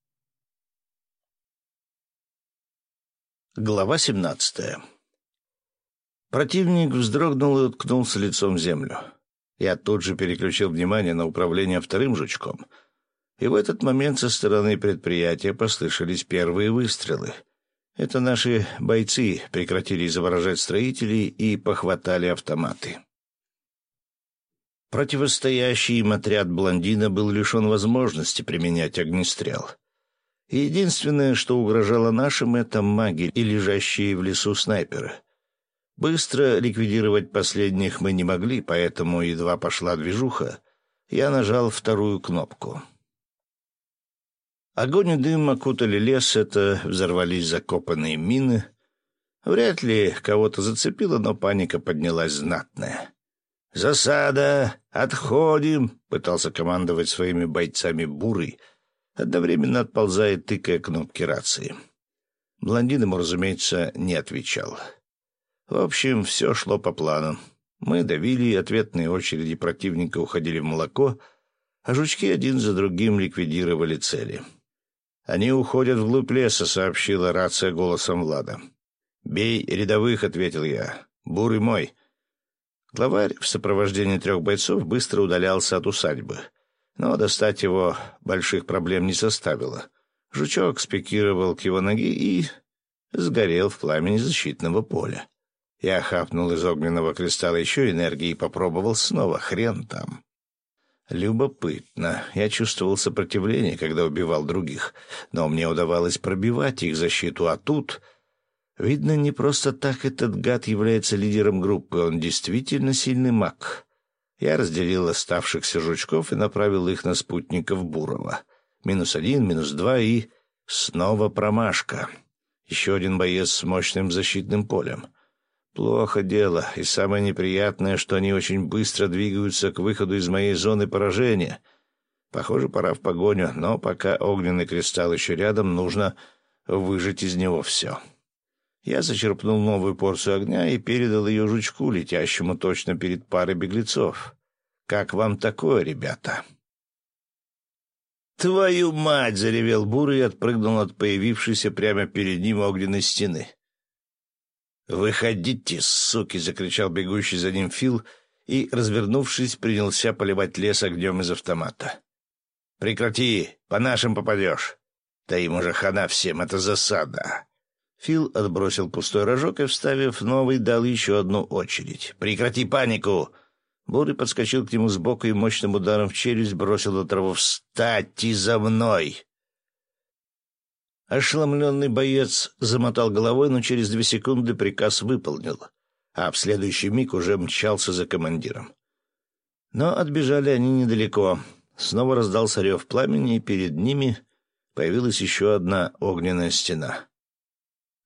Глава семнадцатая. Противник вздрогнул и уткнулся лицом в землю. Я тут же переключил внимание на управление вторым жучком, и в этот момент со стороны предприятия послышались первые выстрелы. Это наши бойцы прекратили изображать строителей и похватали автоматы. Противостоящий им отряд блондина был лишен возможности применять огнестрел. И единственное, что угрожало нашим, — это маги и лежащие в лесу снайперы. Быстро ликвидировать последних мы не могли, поэтому едва пошла движуха, я нажал вторую кнопку. Огонь и дым окутали лес, это взорвались закопанные мины. Вряд ли кого-то зацепило, но паника поднялась знатная. «Засада! Отходим!» — пытался командовать своими бойцами Бурый, одновременно отползая и тыкая кнопки рации. Блондин ему, разумеется, не отвечал. В общем, все шло по плану. Мы давили, ответные очереди противника уходили в молоко, а жучки один за другим ликвидировали цели. «Они уходят вглубь леса», — сообщила рация голосом Влада. «Бей рядовых», — ответил я. «Бурый мой». Главарь в сопровождении трех бойцов быстро удалялся от усадьбы, но достать его больших проблем не составило. Жучок спикировал к его ноге и сгорел в пламени защитного поля. Я хапнул из огненного кристалла еще энергии и попробовал снова. Хрен там. Любопытно. Я чувствовал сопротивление, когда убивал других, но мне удавалось пробивать их защиту, а тут... Видно, не просто так этот гад является лидером группы, он действительно сильный маг. Я разделил оставшихся жучков и направил их на спутников Бурова. Минус один, минус два и... Снова промашка. Еще один боец с мощным защитным полем. Плохо дело, и самое неприятное, что они очень быстро двигаются к выходу из моей зоны поражения. Похоже, пора в погоню, но пока огненный кристалл еще рядом, нужно выжать из него все. Я зачерпнул новую порцию огня и передал ее жучку, летящему точно перед парой беглецов. «Как вам такое, ребята?» «Твою мать!» — заревел Бурый и отпрыгнул от появившейся прямо перед ним огненной стены. «Выходите, суки!» — закричал бегущий за ним Фил и, развернувшись, принялся поливать лес огнем из автомата. «Прекрати! По нашим попадешь!» «Да им уже хана всем, это засада!» Фил отбросил пустой рожок и, вставив новый, дал еще одну очередь. «Прекрати панику!» Бурый подскочил к нему сбоку и мощным ударом в челюсть бросил на траву. «Встать за мной!» Ошеломленный боец замотал головой, но через две секунды приказ выполнил, а в следующий миг уже мчался за командиром. Но отбежали они недалеко. Снова раздался рев пламени, и перед ними появилась еще одна огненная стена.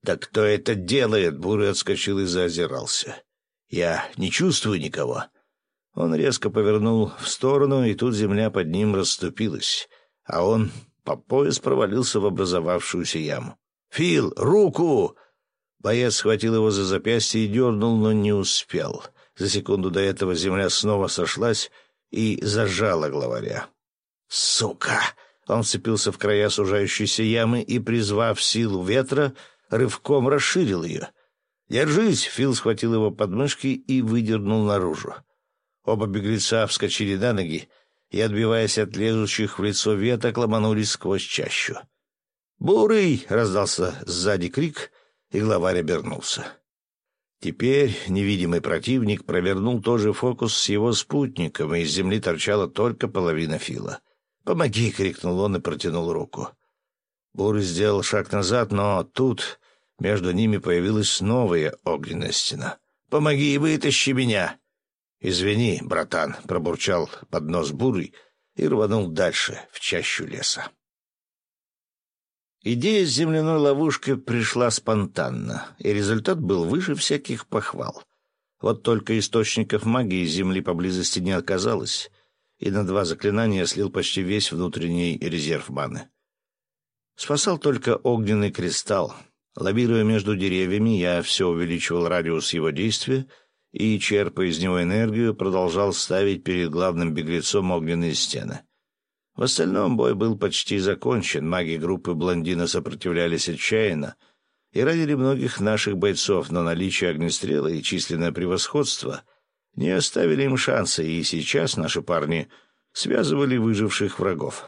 «Да кто это делает?» — Бурый отскочил и заозирался. «Я не чувствую никого». Он резко повернул в сторону, и тут земля под ним расступилась, а он по пояс провалился в образовавшуюся яму. «Фил, руку!» Боец схватил его за запястье и дернул, но не успел. За секунду до этого земля снова сошлась и зажала главаря. «Сука!» Он вцепился в края сужающейся ямы и, призвав силу ветра, рывком расширил ее. «Держись!» — Фил схватил его подмышки и выдернул наружу. Оба беглеца вскочили на ноги и, отбиваясь от лезущих в лицо веток, ломанулись сквозь чащу. «Бурый!» — раздался сзади крик, и главарь обернулся. Теперь невидимый противник провернул тот же фокус с его спутником, и из земли торчала только половина Фила. «Помоги!» — крикнул он и протянул руку. Бурый сделал шаг назад, но тут между ними появилась новая огненная стена. «Помоги и вытащи меня!» «Извини, братан», — пробурчал под нос Бурый и рванул дальше, в чащу леса. Идея с земляной ловушкой пришла спонтанно, и результат был выше всяких похвал. Вот только источников магии земли поблизости не оказалось, и на два заклинания слил почти весь внутренний резерв маны. Спасал только огненный кристалл. Лавируя между деревьями, я все увеличивал радиус его действия и, черпая из него энергию, продолжал ставить перед главным беглецом огненные стены. В остальном бой был почти закончен, маги группы блондина сопротивлялись отчаянно и ранили многих наших бойцов, но наличие огнестрела и численное превосходство не оставили им шанса, и сейчас наши парни связывали выживших врагов.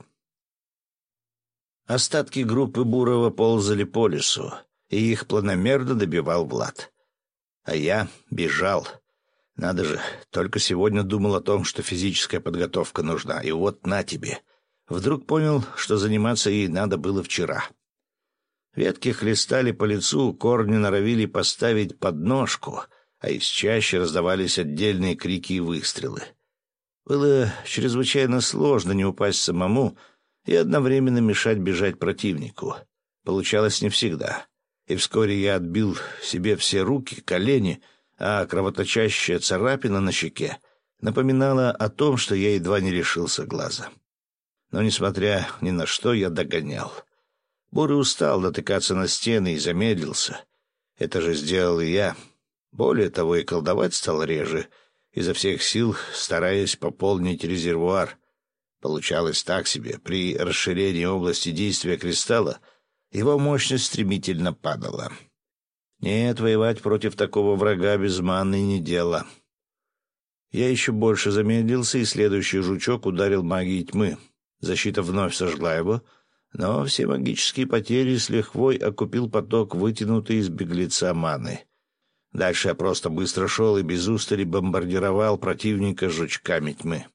Остатки группы Бурова ползали по лесу, и их планомерно добивал Влад. А я бежал. Надо же, только сегодня думал о том, что физическая подготовка нужна, и вот на тебе. Вдруг понял, что заниматься ей надо было вчера. Ветки хлестали по лицу, корни норовили поставить подножку, а из чащи раздавались отдельные крики и выстрелы. Было чрезвычайно сложно не упасть самому и одновременно мешать бежать противнику. Получалось не всегда. И вскоре я отбил себе все руки, колени, а кровоточащая царапина на щеке напоминала о том, что я едва не лишился глаза. Но, несмотря ни на что, я догонял. Бурый устал натыкаться на стены и замедлился. Это же сделал и я. Более того, и колдовать стал реже, изо всех сил стараясь пополнить резервуар. Получалось так себе. При расширении области действия кристалла его мощность стремительно падала. Нет, воевать против такого врага без маны не дело. Я еще больше замедлился, и следующий жучок ударил магией тьмы. Защита вновь сожгла его, но все магические потери с лихвой окупил поток, вытянутый из беглеца маны. Дальше я просто быстро шел и без устали бомбардировал противника жучками тьмы.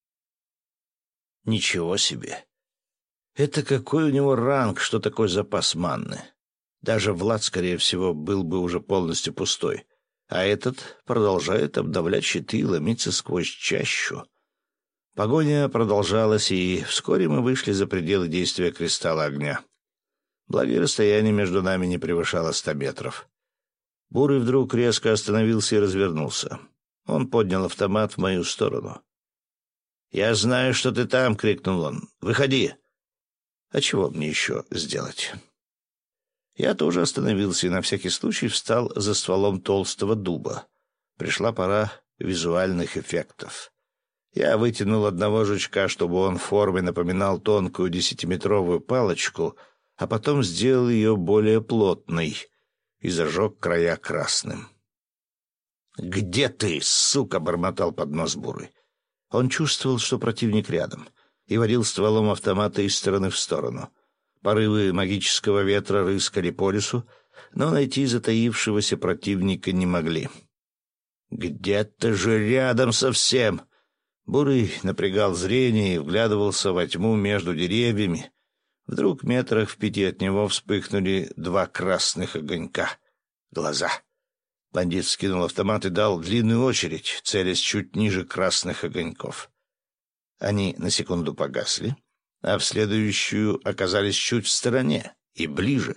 Ничего себе! Это какой у него ранг, что такой запас манны? Даже Влад, скорее всего, был бы уже полностью пустой, а этот продолжает обновлять щиты и ломиться сквозь чащу. Погоня продолжалась, и вскоре мы вышли за пределы действия кристалла огня. Благо, расстояние между нами не превышало ста метров. Бурый вдруг резко остановился и развернулся. Он поднял автомат в мою сторону. «Я знаю, что ты там!» — крикнул он. «Выходи!» «А чего мне еще сделать?» Я тоже остановился и на всякий случай встал за стволом толстого дуба. Пришла пора визуальных эффектов. Я вытянул одного жучка, чтобы он в форме напоминал тонкую десятиметровую палочку, а потом сделал ее более плотной и зажег края красным. «Где ты, сука?» — бормотал под нос Бурый. Он чувствовал, что противник рядом, и водил стволом автомата из стороны в сторону. Порывы магического ветра рыскали по лесу, но найти затаившегося противника не могли. «Где-то же рядом совсем!» Бурый напрягал зрение и вглядывался во тьму между деревьями. Вдруг метрах в пяти от него вспыхнули два красных огонька. Глаза. Бандит скинул автомат и дал длинную очередь, целясь чуть ниже красных огоньков. Они на секунду погасли, а в следующую оказались чуть в стороне и ближе,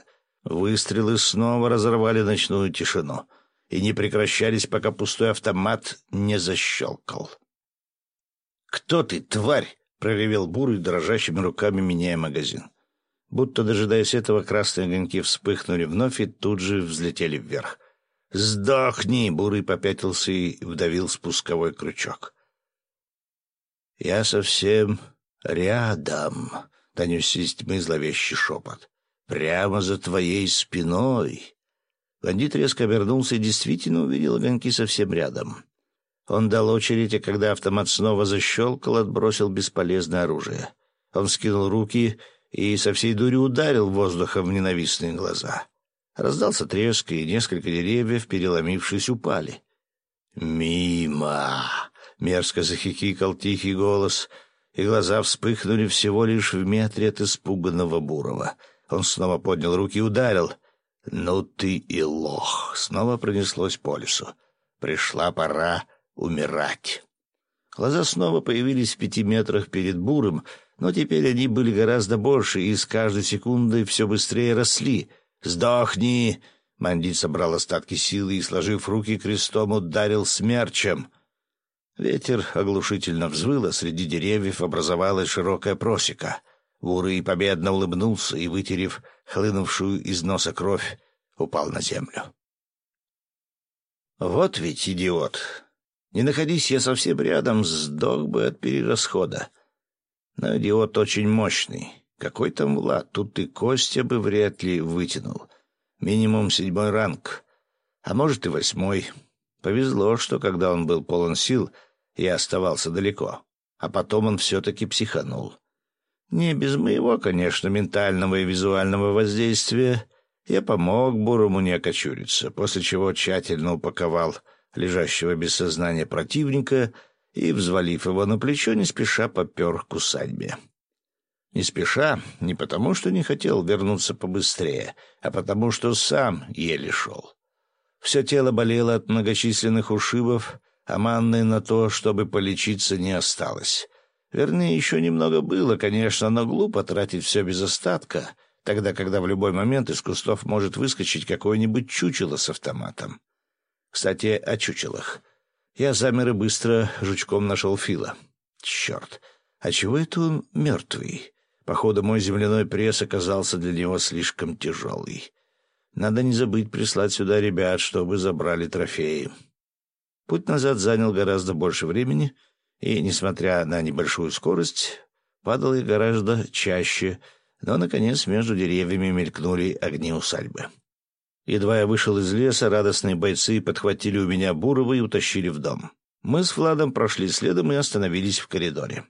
Выстрелы снова разорвали ночную тишину и не прекращались, пока пустой автомат не защелкал. «Кто ты, тварь?» — проревел Бурый, дрожащими руками меняя магазин. Будто, дожидаясь этого, красные огоньки вспыхнули вновь и тут же взлетели вверх. «Сдохни!» — Бурый попятился и вдавил спусковой крючок. «Я совсем рядом», — донесся из тьмы зловещий шепот. «Прямо за твоей спиной». Бандит резко обернулся и действительно увидел огоньки совсем рядом. Он дал очередь, а когда автомат снова защелкал, отбросил бесполезное оружие. Он вскинул руки и со всей дури ударил воздухом в ненавистные глаза. Раздался треск, и несколько деревьев, переломившись, упали. «Мимо!» — мерзко захихикал тихий голос, и глаза вспыхнули всего лишь в метре от испуганного Бурова. Он снова поднял руки и ударил. «Ну ты и лох!» — снова пронеслось по лесу. Пришла пора умирать. Глаза снова появились в пяти метрах перед Бурым, но теперь они были гораздо больше и с каждой секундой все быстрее росли. «Сдохни!» Бандит собрал остатки силы и, сложив руки крестом, ударил смерчем. Ветер оглушительно взвыл, а среди деревьев образовалась широкая просека. Бурый победно улыбнулся и, вытерев хлынувшую из носа кровь, упал на землю. «Вот ведь идиот! Не находись я совсем рядом, сдох бы от перерасхода. Но идиот очень мощный. Какой там Влад? Тут и Костя бы вряд ли вытянул. Минимум седьмой ранг, а может и восьмой. Повезло, что когда он был полон сил, я оставался далеко, а потом он все-таки психанул. Не без моего, конечно, ментального и визуального воздействия. Я помог Бурому не окочуриться, после чего тщательно упаковал лежащего без сознания противника и, взвалив его на плечо, не спеша попер к усадьбе. Не спеша, не потому, что не хотел вернуться побыстрее, а потому, что сам еле шел. Все тело болело от многочисленных ушибов, а манны на то, чтобы полечиться, не осталось. Вернее, еще немного было, конечно, но глупо тратить все без остатка, тогда, когда в любой момент из кустов может выскочить какое-нибудь чучело с автоматом. Кстати, о чучелах. Я замер и быстро жучком нашел Фила. Черт, а чего это он мертвый? Походу, мой земляной пресс оказался для него слишком тяжелый. Надо не забыть прислать сюда ребят, чтобы забрали трофеи. Путь назад занял гораздо больше времени, и, несмотря на небольшую скорость, падал я гораздо чаще, но, наконец, между деревьями мелькнули огни усадьбы. Едва я вышел из леса, радостные бойцы подхватили у меня Бурова и утащили в дом. Мы с Владом прошли следом и остановились в коридоре.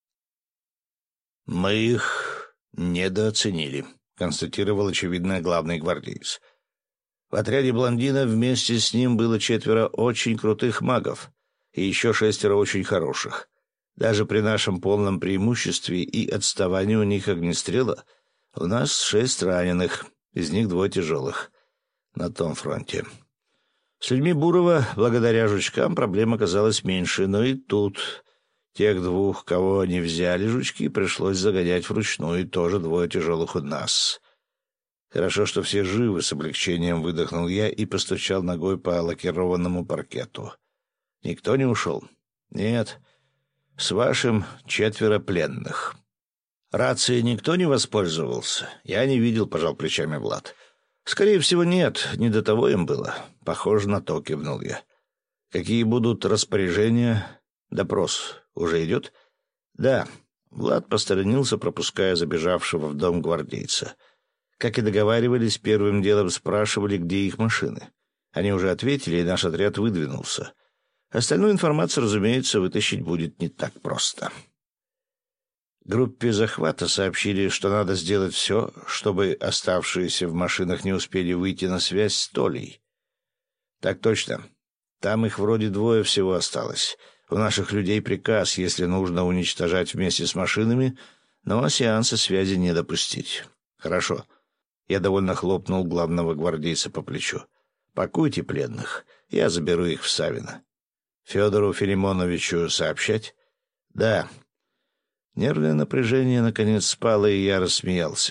«Мы их недооценили», — констатировал, очевидно, главный гвардеец. В отряде блондина вместе с ним было четверо очень крутых магов и еще шестеро очень хороших. Даже при нашем полном преимуществе и отставании у них огнестрела у нас шесть раненых, из них двое тяжелых. На том фронте. С людьми Бурова, благодаря жучкам, проблем оказалось меньше, но и тут тех двух, кого они взяли, жучки, пришлось загонять вручную, и тоже двое тяжелых у нас. Хорошо, что все живы, с облегчением выдохнул я и постучал ногой по лакированному паркету. Никто не ушел? Нет. С вашим четверо пленных. Рацией никто не воспользовался? Я не видел, пожал плечами Влад. Скорее всего, нет, не до того им было. Похоже на то, кивнул я. Какие будут распоряжения? Допрос уже идет? Да. Влад посторонился, пропуская забежавшего в дом гвардейца. Как и договаривались, первым делом спрашивали, где их машины. Они уже ответили, и наш отряд выдвинулся. Остальную информацию, разумеется, вытащить будет не так просто. Группе захвата сообщили, что надо сделать все, чтобы оставшиеся в машинах не успели выйти на связь с Толей. Так точно. Там их вроде двое всего осталось. У наших людей приказ, если нужно, уничтожать вместе с машинами, но сеанса связи не допустить. Хорошо. Я довольно хлопнул главного гвардейца по плечу. Пакуйте пленных, я заберу их в Савино. Федору Филимоновичу сообщать? Да. Нервное напряжение наконец спало, и я рассмеялся.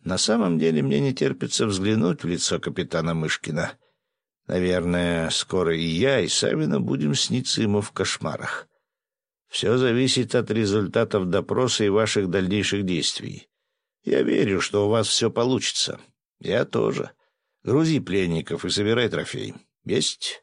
На самом деле мне не терпится взглянуть в лицо капитана Мышкина. Наверное, скоро и я, и Савина будем сниться ему в кошмарах. Все зависит от результатов допроса и ваших дальнейших действий. Я верю, что у вас все получится. Я тоже. Грузи пленников и собирай трофей. Есть?»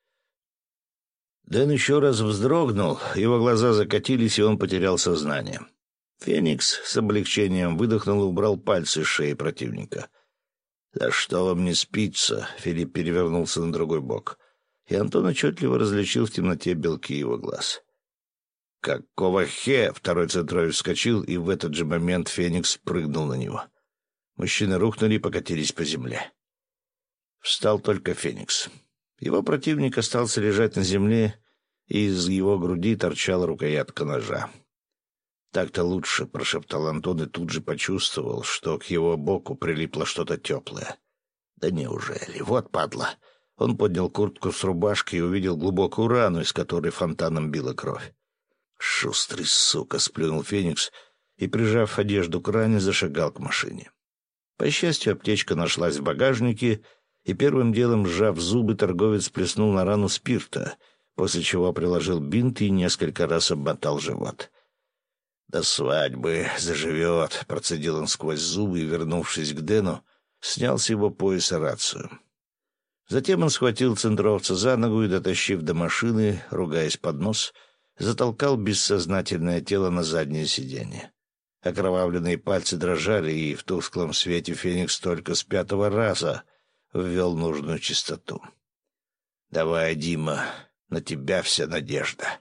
Дэн еще раз вздрогнул, его глаза закатились, и он потерял сознание. Феникс с облегчением выдохнул и убрал пальцы с шеи противника. «Да что вам не спится?» — Филипп перевернулся на другой бок, и Антон отчетливо различил в темноте белки его глаз. «Какого хе?» — второй центровик вскочил, и в этот же момент Феникс прыгнул на него. Мужчины рухнули и покатились по земле. Встал только Феникс. Его противник остался лежать на земле, и из его груди торчала рукоятка ножа. «Так-то лучше», — прошептал Антон и тут же почувствовал, что к его боку прилипло что-то теплое. «Да неужели? Вот падла!» Он поднял куртку с рубашкой и увидел глубокую рану, из которой фонтаном била кровь. «Шустрый сука!» — сплюнул Феникс и, прижав одежду к ране, зашагал к машине. По счастью, аптечка нашлась в багажнике, и первым делом, сжав зубы, торговец плеснул на рану спирта, после чего приложил бинт и несколько раз обмотал живот. «До свадьбы заживет», — процедил он сквозь зубы и, вернувшись к Дэну, снял с его пояса рацию. Затем он схватил центровца за ногу и, дотащив до машины, ругаясь под нос, затолкал бессознательное тело на заднее сиденье. Окровавленные пальцы дрожали, и в тусклом свете Феникс только с пятого раза ввел нужную частоту. «Давай, Дима, на тебя вся надежда».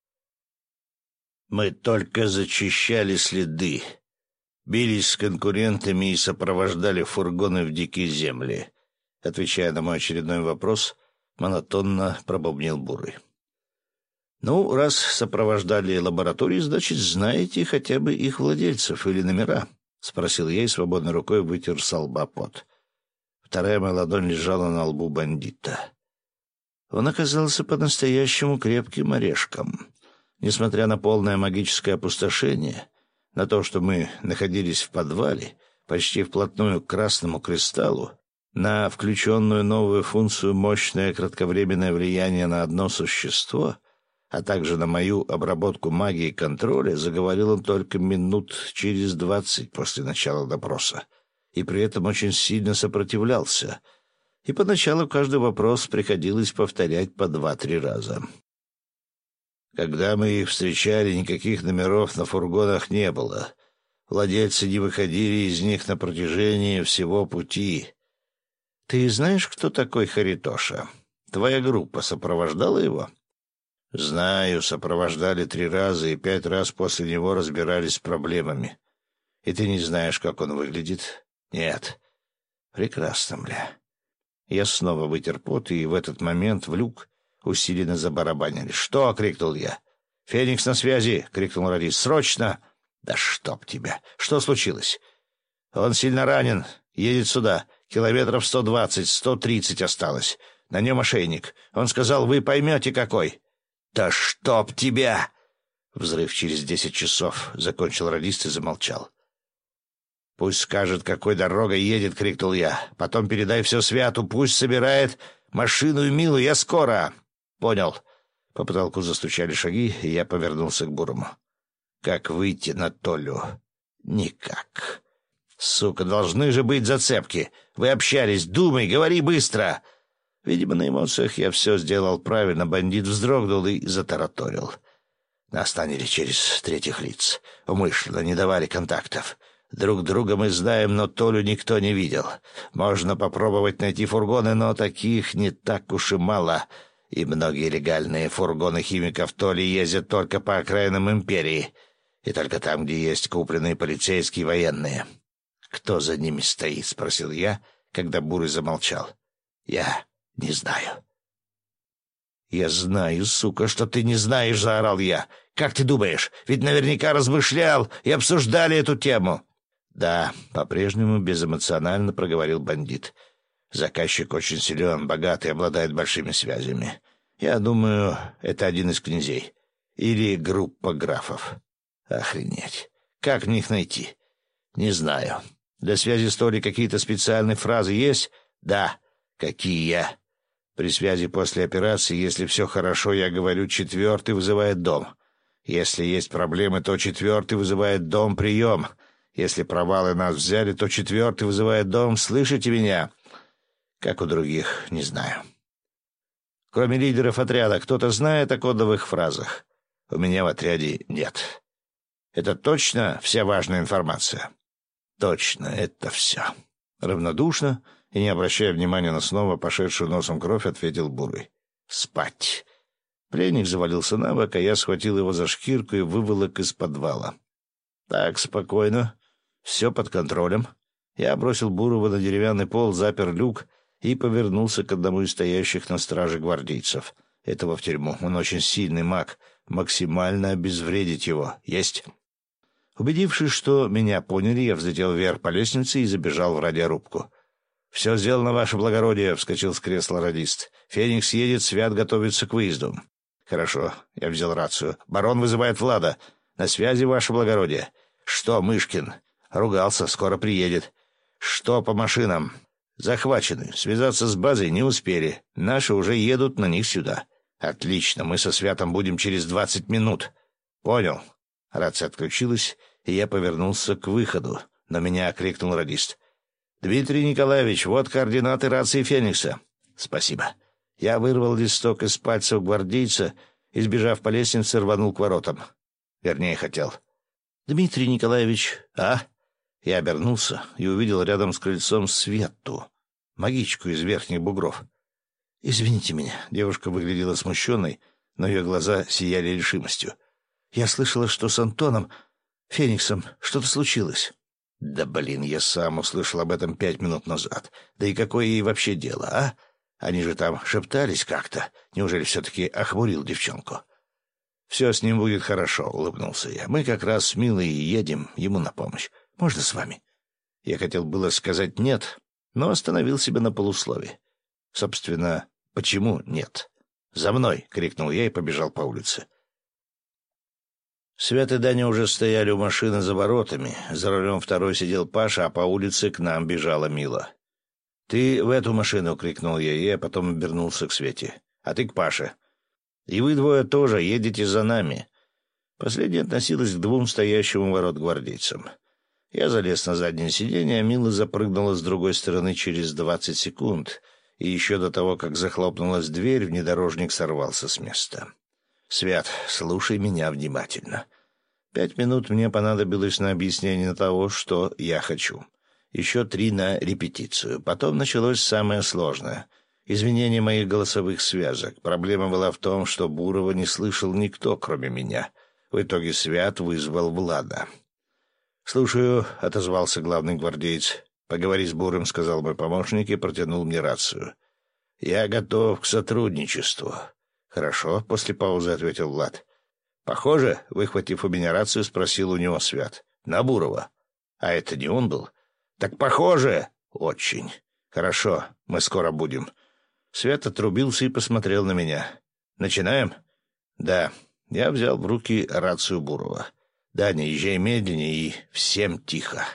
Мы только зачищали следы, бились с конкурентами и сопровождали фургоны в дикие земли. Отвечая на мой очередной вопрос, монотонно пробубнил Бурый. «Ну, раз сопровождали лаборатории, значит, знаете хотя бы их владельцев или номера?» — спросил я и свободной рукой вытер со лба пот. Вторая моя ладонь лежала на лбу бандита. Он оказался по-настоящему крепким орешком. Несмотря на полное магическое опустошение, на то, что мы находились в подвале, почти вплотную к красному кристаллу, на включенную новую функцию мощное кратковременное влияние на одно существо, а также на мою обработку магии контроля, заговорил он только минут через двадцать после начала допроса, и при этом очень сильно сопротивлялся, и поначалу каждый вопрос приходилось повторять по два-три раза. Когда мы их встречали, никаких номеров на фургонах не было. Владельцы не выходили из них на протяжении всего пути. Ты знаешь, кто такой Харитоша? Твоя группа сопровождала его? Знаю, сопровождали три раза, и пять раз после него разбирались с проблемами. И ты не знаешь, как он выглядит? Нет. Прекрасно, бля. Я снова вытер пот, и в этот момент в люк усиленно забарабанили. «Что?» — крикнул я. «Феникс на связи!» — крикнул радист. «Срочно!» «Да чтоб тебя! Что случилось?» «Он сильно ранен. Едет сюда. Километров сто двадцать, сто тридцать осталось. На нем ошейник. Он сказал, вы поймете, какой». «Да чтоб тебя!» «Взрыв через десять часов», — закончил радист и замолчал. «Пусть скажет, какой дорогой едет!» — крикнул я. «Потом передай все Святу. Пусть собирает машину и Милу. Я скоро!» «Понял». По потолку застучали шаги, и я повернулся к Бурому. «Как выйти на Толю?» «Никак». «Сука, должны же быть зацепки. Вы общались. Думай, говори быстро». Видимо, на эмоциях я все сделал правильно. Бандит вздрогнул и затараторил. Нас наняли через третьих лиц. Умышленно не давали контактов. Друг друга мы знаем, но Толю никто не видел. Можно попробовать найти фургоны, но таких не так уж и мало. И многие легальные фургоны химиков Толи ездят только по окраинам империи. И только там, где есть купленные полицейские и военные. «Кто за ними стоит?» — спросил я, когда Бурый замолчал. «Я не знаю». «Я знаю, сука, что ты не знаешь», — заорал я. «Как ты думаешь? Ведь наверняка размышлял и обсуждали эту тему». «Да», — по-прежнему безэмоционально проговорил бандит. «Заказчик очень силен, богатый, обладает большими связями. Я думаю, это один из князей. Или группа графов. Охренеть. Как мне их найти? Не знаю. Для связи с Толей какие-то специальные фразы есть? Да. Какие? При связи после операции, если все хорошо, я говорю, четвертый вызывает дом. Если есть проблемы, то четвертый вызывает дом прием. Если провалы нас взяли, то четвертый вызывает дом. Слышите меня? Как у других, не знаю. Кроме лидеров отряда, кто-то знает о кодовых фразах? У меня в отряде нет. Это точно вся важная информация? Точно, это все. Равнодушно и не обращая внимания на снова пошедшую носом кровь, ответил Бурый. Спать. Пленник завалился на бок, а я схватил его за шкирку и выволок из подвала. Так, спокойно. Все под контролем. Я бросил Бурова на деревянный пол, запер люк и повернулся к одному из стоящих на страже гвардейцев. Этого в тюрьму. Он очень сильный маг. Максимально обезвредить его. Есть. Убедившись, что меня поняли, я взлетел вверх по лестнице и забежал в радиорубку. «Все сделано, ваше благородие», — вскочил с кресла радист. «Феникс едет, Свят готовится к выезду». «Хорошо», — я взял рацию. «Барон вызывает Влада. На связи, ваше благородие». «Что, Мышкин?» «Ругался, скоро приедет». «Что по машинам?» «Захвачены. Связаться с базой не успели. Наши уже едут на них сюда». «Отлично, мы со Святом будем через двадцать минут». «Понял». Рация отключилась, и я повернулся к выходу, но меня окликнул радист. «Дмитрий Николаевич, вот координаты рации Феникса». «Спасибо». Я вырвал листок из пальцев гвардейца и, сбежав по лестнице, рванул к воротам. Вернее, хотел. «Дмитрий Николаевич, а?» Я обернулся и увидел рядом с крыльцом Свету, магичку из верхних бугров. «Извините меня», — девушка выглядела смущенной, но ее глаза сияли решимостью. «Я слышала, что с Антоном, Фениксом, что-то случилось». «Да блин, я сам услышал об этом пять минут назад. Да и какое ей вообще дело, а? Они же там шептались как-то. Неужели все-таки охмурил девчонку?» «Все с ним будет хорошо», — улыбнулся я. «Мы как раз с Милой едем ему на помощь. Можно с вами?» Я хотел было сказать «нет», но остановил себя на полуслове. Собственно, почему нет? «За мной!» — крикнул я и побежал по улице. Свят и Даня уже стояли у машины за воротами. За рулем второй сидел Паша, а по улице к нам бежала Мила. «Ты в эту машину!» — крикнул я, и я потом обернулся к Свете. «А ты к Паше. И вы двое тоже едете за нами». Последняя относилась к двум стоящим у ворот гвардейцам. Я залез на заднее сиденье, а Мила запрыгнула с другой стороны через двадцать секунд, и еще до того, как захлопнулась дверь, внедорожник сорвался с места. «Свят, слушай меня внимательно. Пять минут мне понадобилось на объяснение того, что я хочу. Еще три на репетицию. Потом началось самое сложное — изменение моих голосовых связок. Проблема была в том, что Бурова не слышал никто, кроме меня. В итоге Свят вызвал Влада». «Слушаю», — отозвался главный гвардеец. «Поговори с Бурым», — сказал мой помощник и протянул мне рацию. «Я готов к сотрудничеству». «Хорошо», — после паузы ответил Влад. «Похоже», — выхватив у меня рацию, спросил у него Свят. «На Бурова». «А это не он был?» «Так похоже». «Очень». «Хорошо, мы скоро будем». Свят отрубился и посмотрел на меня. «Начинаем?» «Да». Я взял в руки рацию Бурова. «Даня, езжай медленнее и всем тихо».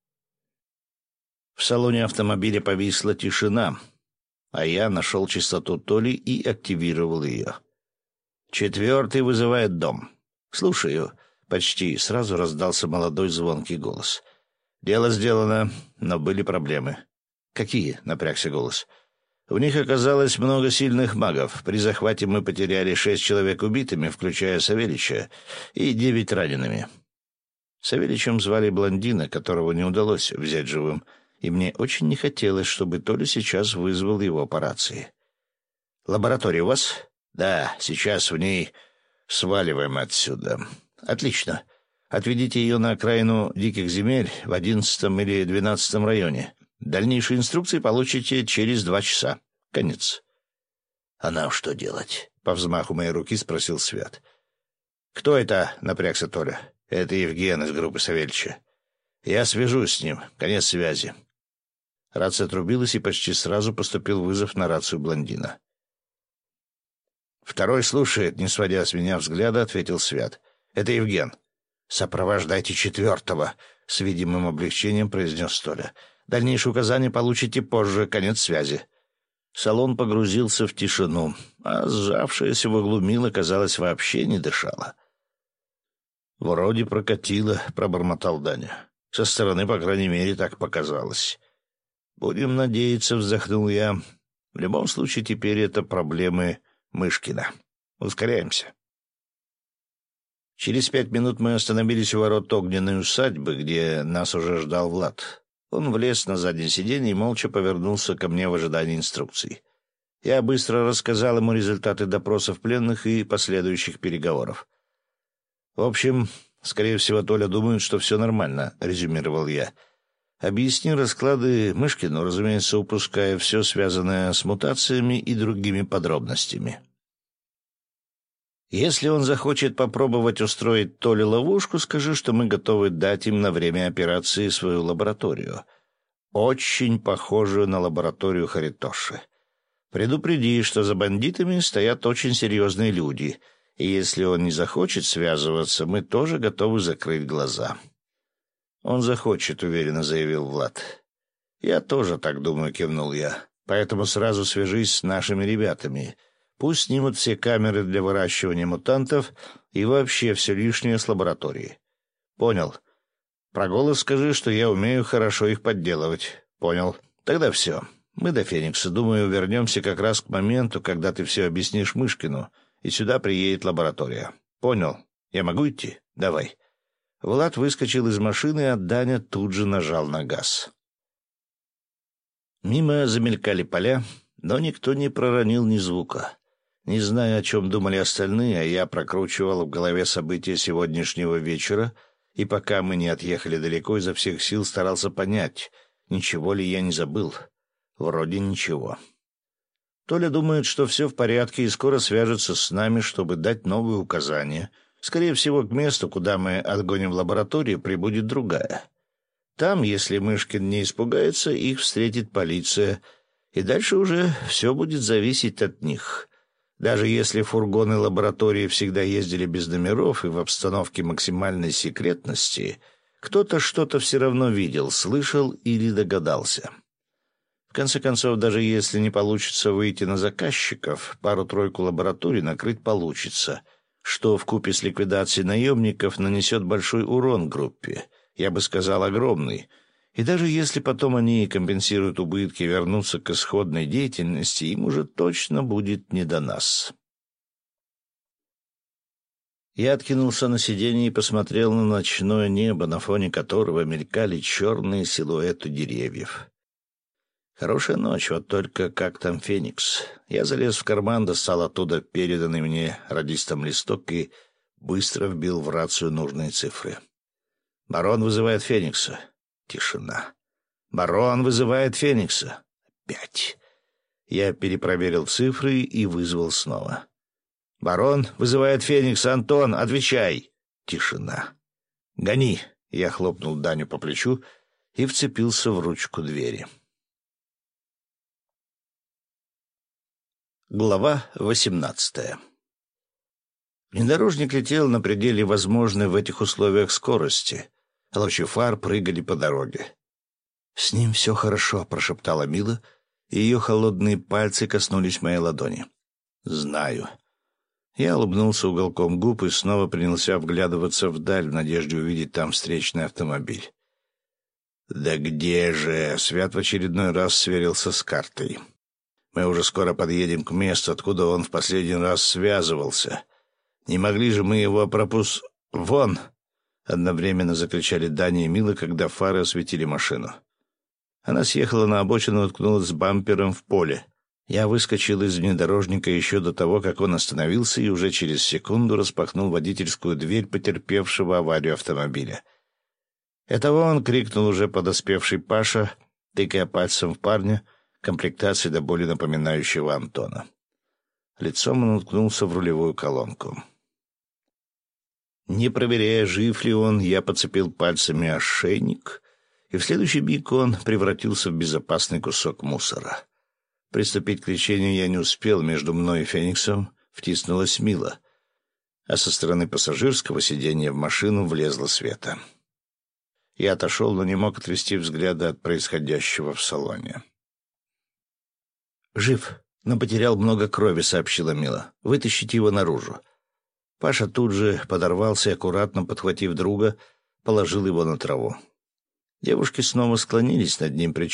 В салоне автомобиля повисла тишина, а я нашел частоту Толи и активировал ее. «Четвертый вызывает дом». «Слушаю». Почти сразу раздался молодой звонкий голос. «Дело сделано, но были проблемы». «Какие?» — напрягся голос. «У них оказалось много сильных магов. При захвате мы потеряли шесть человек убитыми, включая Савельича, и девять ранеными». Савельичем звали блондина, которого не удалось взять живым, и мне очень не хотелось, чтобы Толя сейчас вызвал его по рации. «Лаборатория у вас?» «Да, сейчас в ней. Сваливаем отсюда». «Отлично. Отведите ее на окраину диких земель в одиннадцатом или двенадцатом районе. Дальнейшие инструкции получите через два часа. Конец». «А нам что делать?» — по взмаху моей руки спросил Свят. «Кто это?» — напрягся Толя. «Это Евген из группы Савельича. Я свяжусь с ним. Конец связи». Рация отрубилась, и почти сразу поступил вызов на рацию блондина. «Второй слушает», — не сводя с меня взгляда, ответил Свят. «Это Евген». «Сопровождайте четвертого». — с видимым облегчением произнес Толя. «Дальнейшие указания получите позже. Конец связи». Салон погрузился в тишину, а сжавшаяся в углу Мила, казалось, вообще не дышала. «Вроде прокатило», — пробормотал Даня. «Со стороны, по крайней мере, так показалось». «Будем надеяться», — вздохнул я. «В любом случае, теперь это проблемы Мышкина. Ускоряемся». Через пять минут мы остановились у ворот огненной усадьбы, где нас уже ждал Влад. Он влез на заднее сиденье и молча повернулся ко мне в ожидании инструкций. Я быстро рассказал ему результаты допросов пленных и последующих переговоров. «В общем, скорее всего, Толя думает, что все нормально», — резюмировал я. «Объясни расклады Мышкину, разумеется, упуская все связанное с мутациями и другими подробностями. Если он захочет попробовать устроить Толе ловушку, скажи, что мы готовы дать им на время операции свою лабораторию, очень похожую на лабораторию Харитоши. Предупреди, что за бандитами стоят очень серьезные люди, и если он не захочет связываться, мы тоже готовы закрыть глаза». «Он захочет», — уверенно заявил Влад. «Я тоже так думаю», — кивнул я. «Поэтому сразу свяжись с нашими ребятами. Пусть снимут все камеры для выращивания мутантов и вообще все лишнее с лаборатории». «Понял. Про голос скажи, что я умею хорошо их подделывать». «Понял. Тогда все. Мы до Феникса, думаю, вернемся как раз к моменту, когда ты все объяснишь Мышкину, и сюда приедет лаборатория». «Понял. Я могу идти? Давай». Влад выскочил из машины, а Даня тут же нажал на газ. Мимо замелькали поля, но никто не проронил ни звука. Не знаю, о чем думали остальные, а я прокручивал в голове события сегодняшнего вечера, и пока мы не отъехали далеко, изо всех сил старался понять, ничего ли я не забыл. Вроде ничего. Толя думает, что все в порядке и скоро свяжется с нами, чтобы дать новые указания. Скорее всего, к месту, куда мы отгоним лабораторию, прибудет другая. Там, если Мышкин не испугается, их встретит полиция, и дальше уже все будет зависеть от них. Даже если фургоны лаборатории всегда ездили без номеров и в обстановке максимальной секретности, кто-то что-то все равно видел, слышал или догадался. В конце концов, даже если не получится выйти на заказчиков, пару-тройку лабораторий накрыть получится, что вкупе с ликвидацией наемников нанесет большой урон группе, я бы сказал, огромный. И даже если потом они компенсируют убытки и вернутся к исходной деятельности, им уже точно будет не до нас. Я откинулся на сиденье и посмотрел на ночное небо, на фоне которого мелькали черные силуэты деревьев. Хорошая ночь, вот только как там Феникс? Я залез в карман, достал оттуда переданный мне радистом листок и быстро вбил в рацию нужные цифры. «Барон вызывает Феникса». Тишина. «Барон вызывает Феникса». Опять. Я перепроверил цифры и вызвал снова. «Барон вызывает Феникса. Антон, отвечай». Тишина. «Гони». Я хлопнул Даню по плечу и вцепился в ручку двери. Глава восемнадцатая. Внедорожник летел на пределе возможной в этих условиях скорости. Лучи фар прыгали по дороге. «С ним все хорошо», — прошептала Мила, и ее холодные пальцы коснулись моей ладони. «Знаю». Я улыбнулся уголком губ и снова принялся вглядываться вдаль в надежде увидеть там встречный автомобиль. «Да где же?» — Свят в очередной раз сверился с картой. «Мы уже скоро подъедем к месту, откуда он в последний раз связывался. Не могли же мы его пропус... Вон!» Одновременно закричали Даня и Мила, когда фары осветили машину. Она съехала на обочину и уткнулась с бампером в поле. Я выскочил из внедорожника еще до того, как он остановился, и уже через секунду распахнул водительскую дверь потерпевшего аварию автомобиля. «Это он!» — крикнул уже подоспевший Паша, тыкая пальцем в парня, комплектации до боли напоминающего Антона. Лицом он уткнулся в рулевую колонку. Не проверяя, жив ли он, я подцепил пальцами ошейник, и в следующий миг он превратился в безопасный кусок мусора. Приступить к лечению я не успел, между мной и Фениксом втиснулась Мила, а со стороны пассажирского сиденья в машину влезла Света. Я отошел, но не мог отвести взгляда от происходящего в салоне. «Жив, но потерял много крови», — сообщила Мила. «Вытащите его наружу». Паша тут же подорвался и, аккуратно подхватив друга, положил его на траву. Девушки снова склонились над ним, причем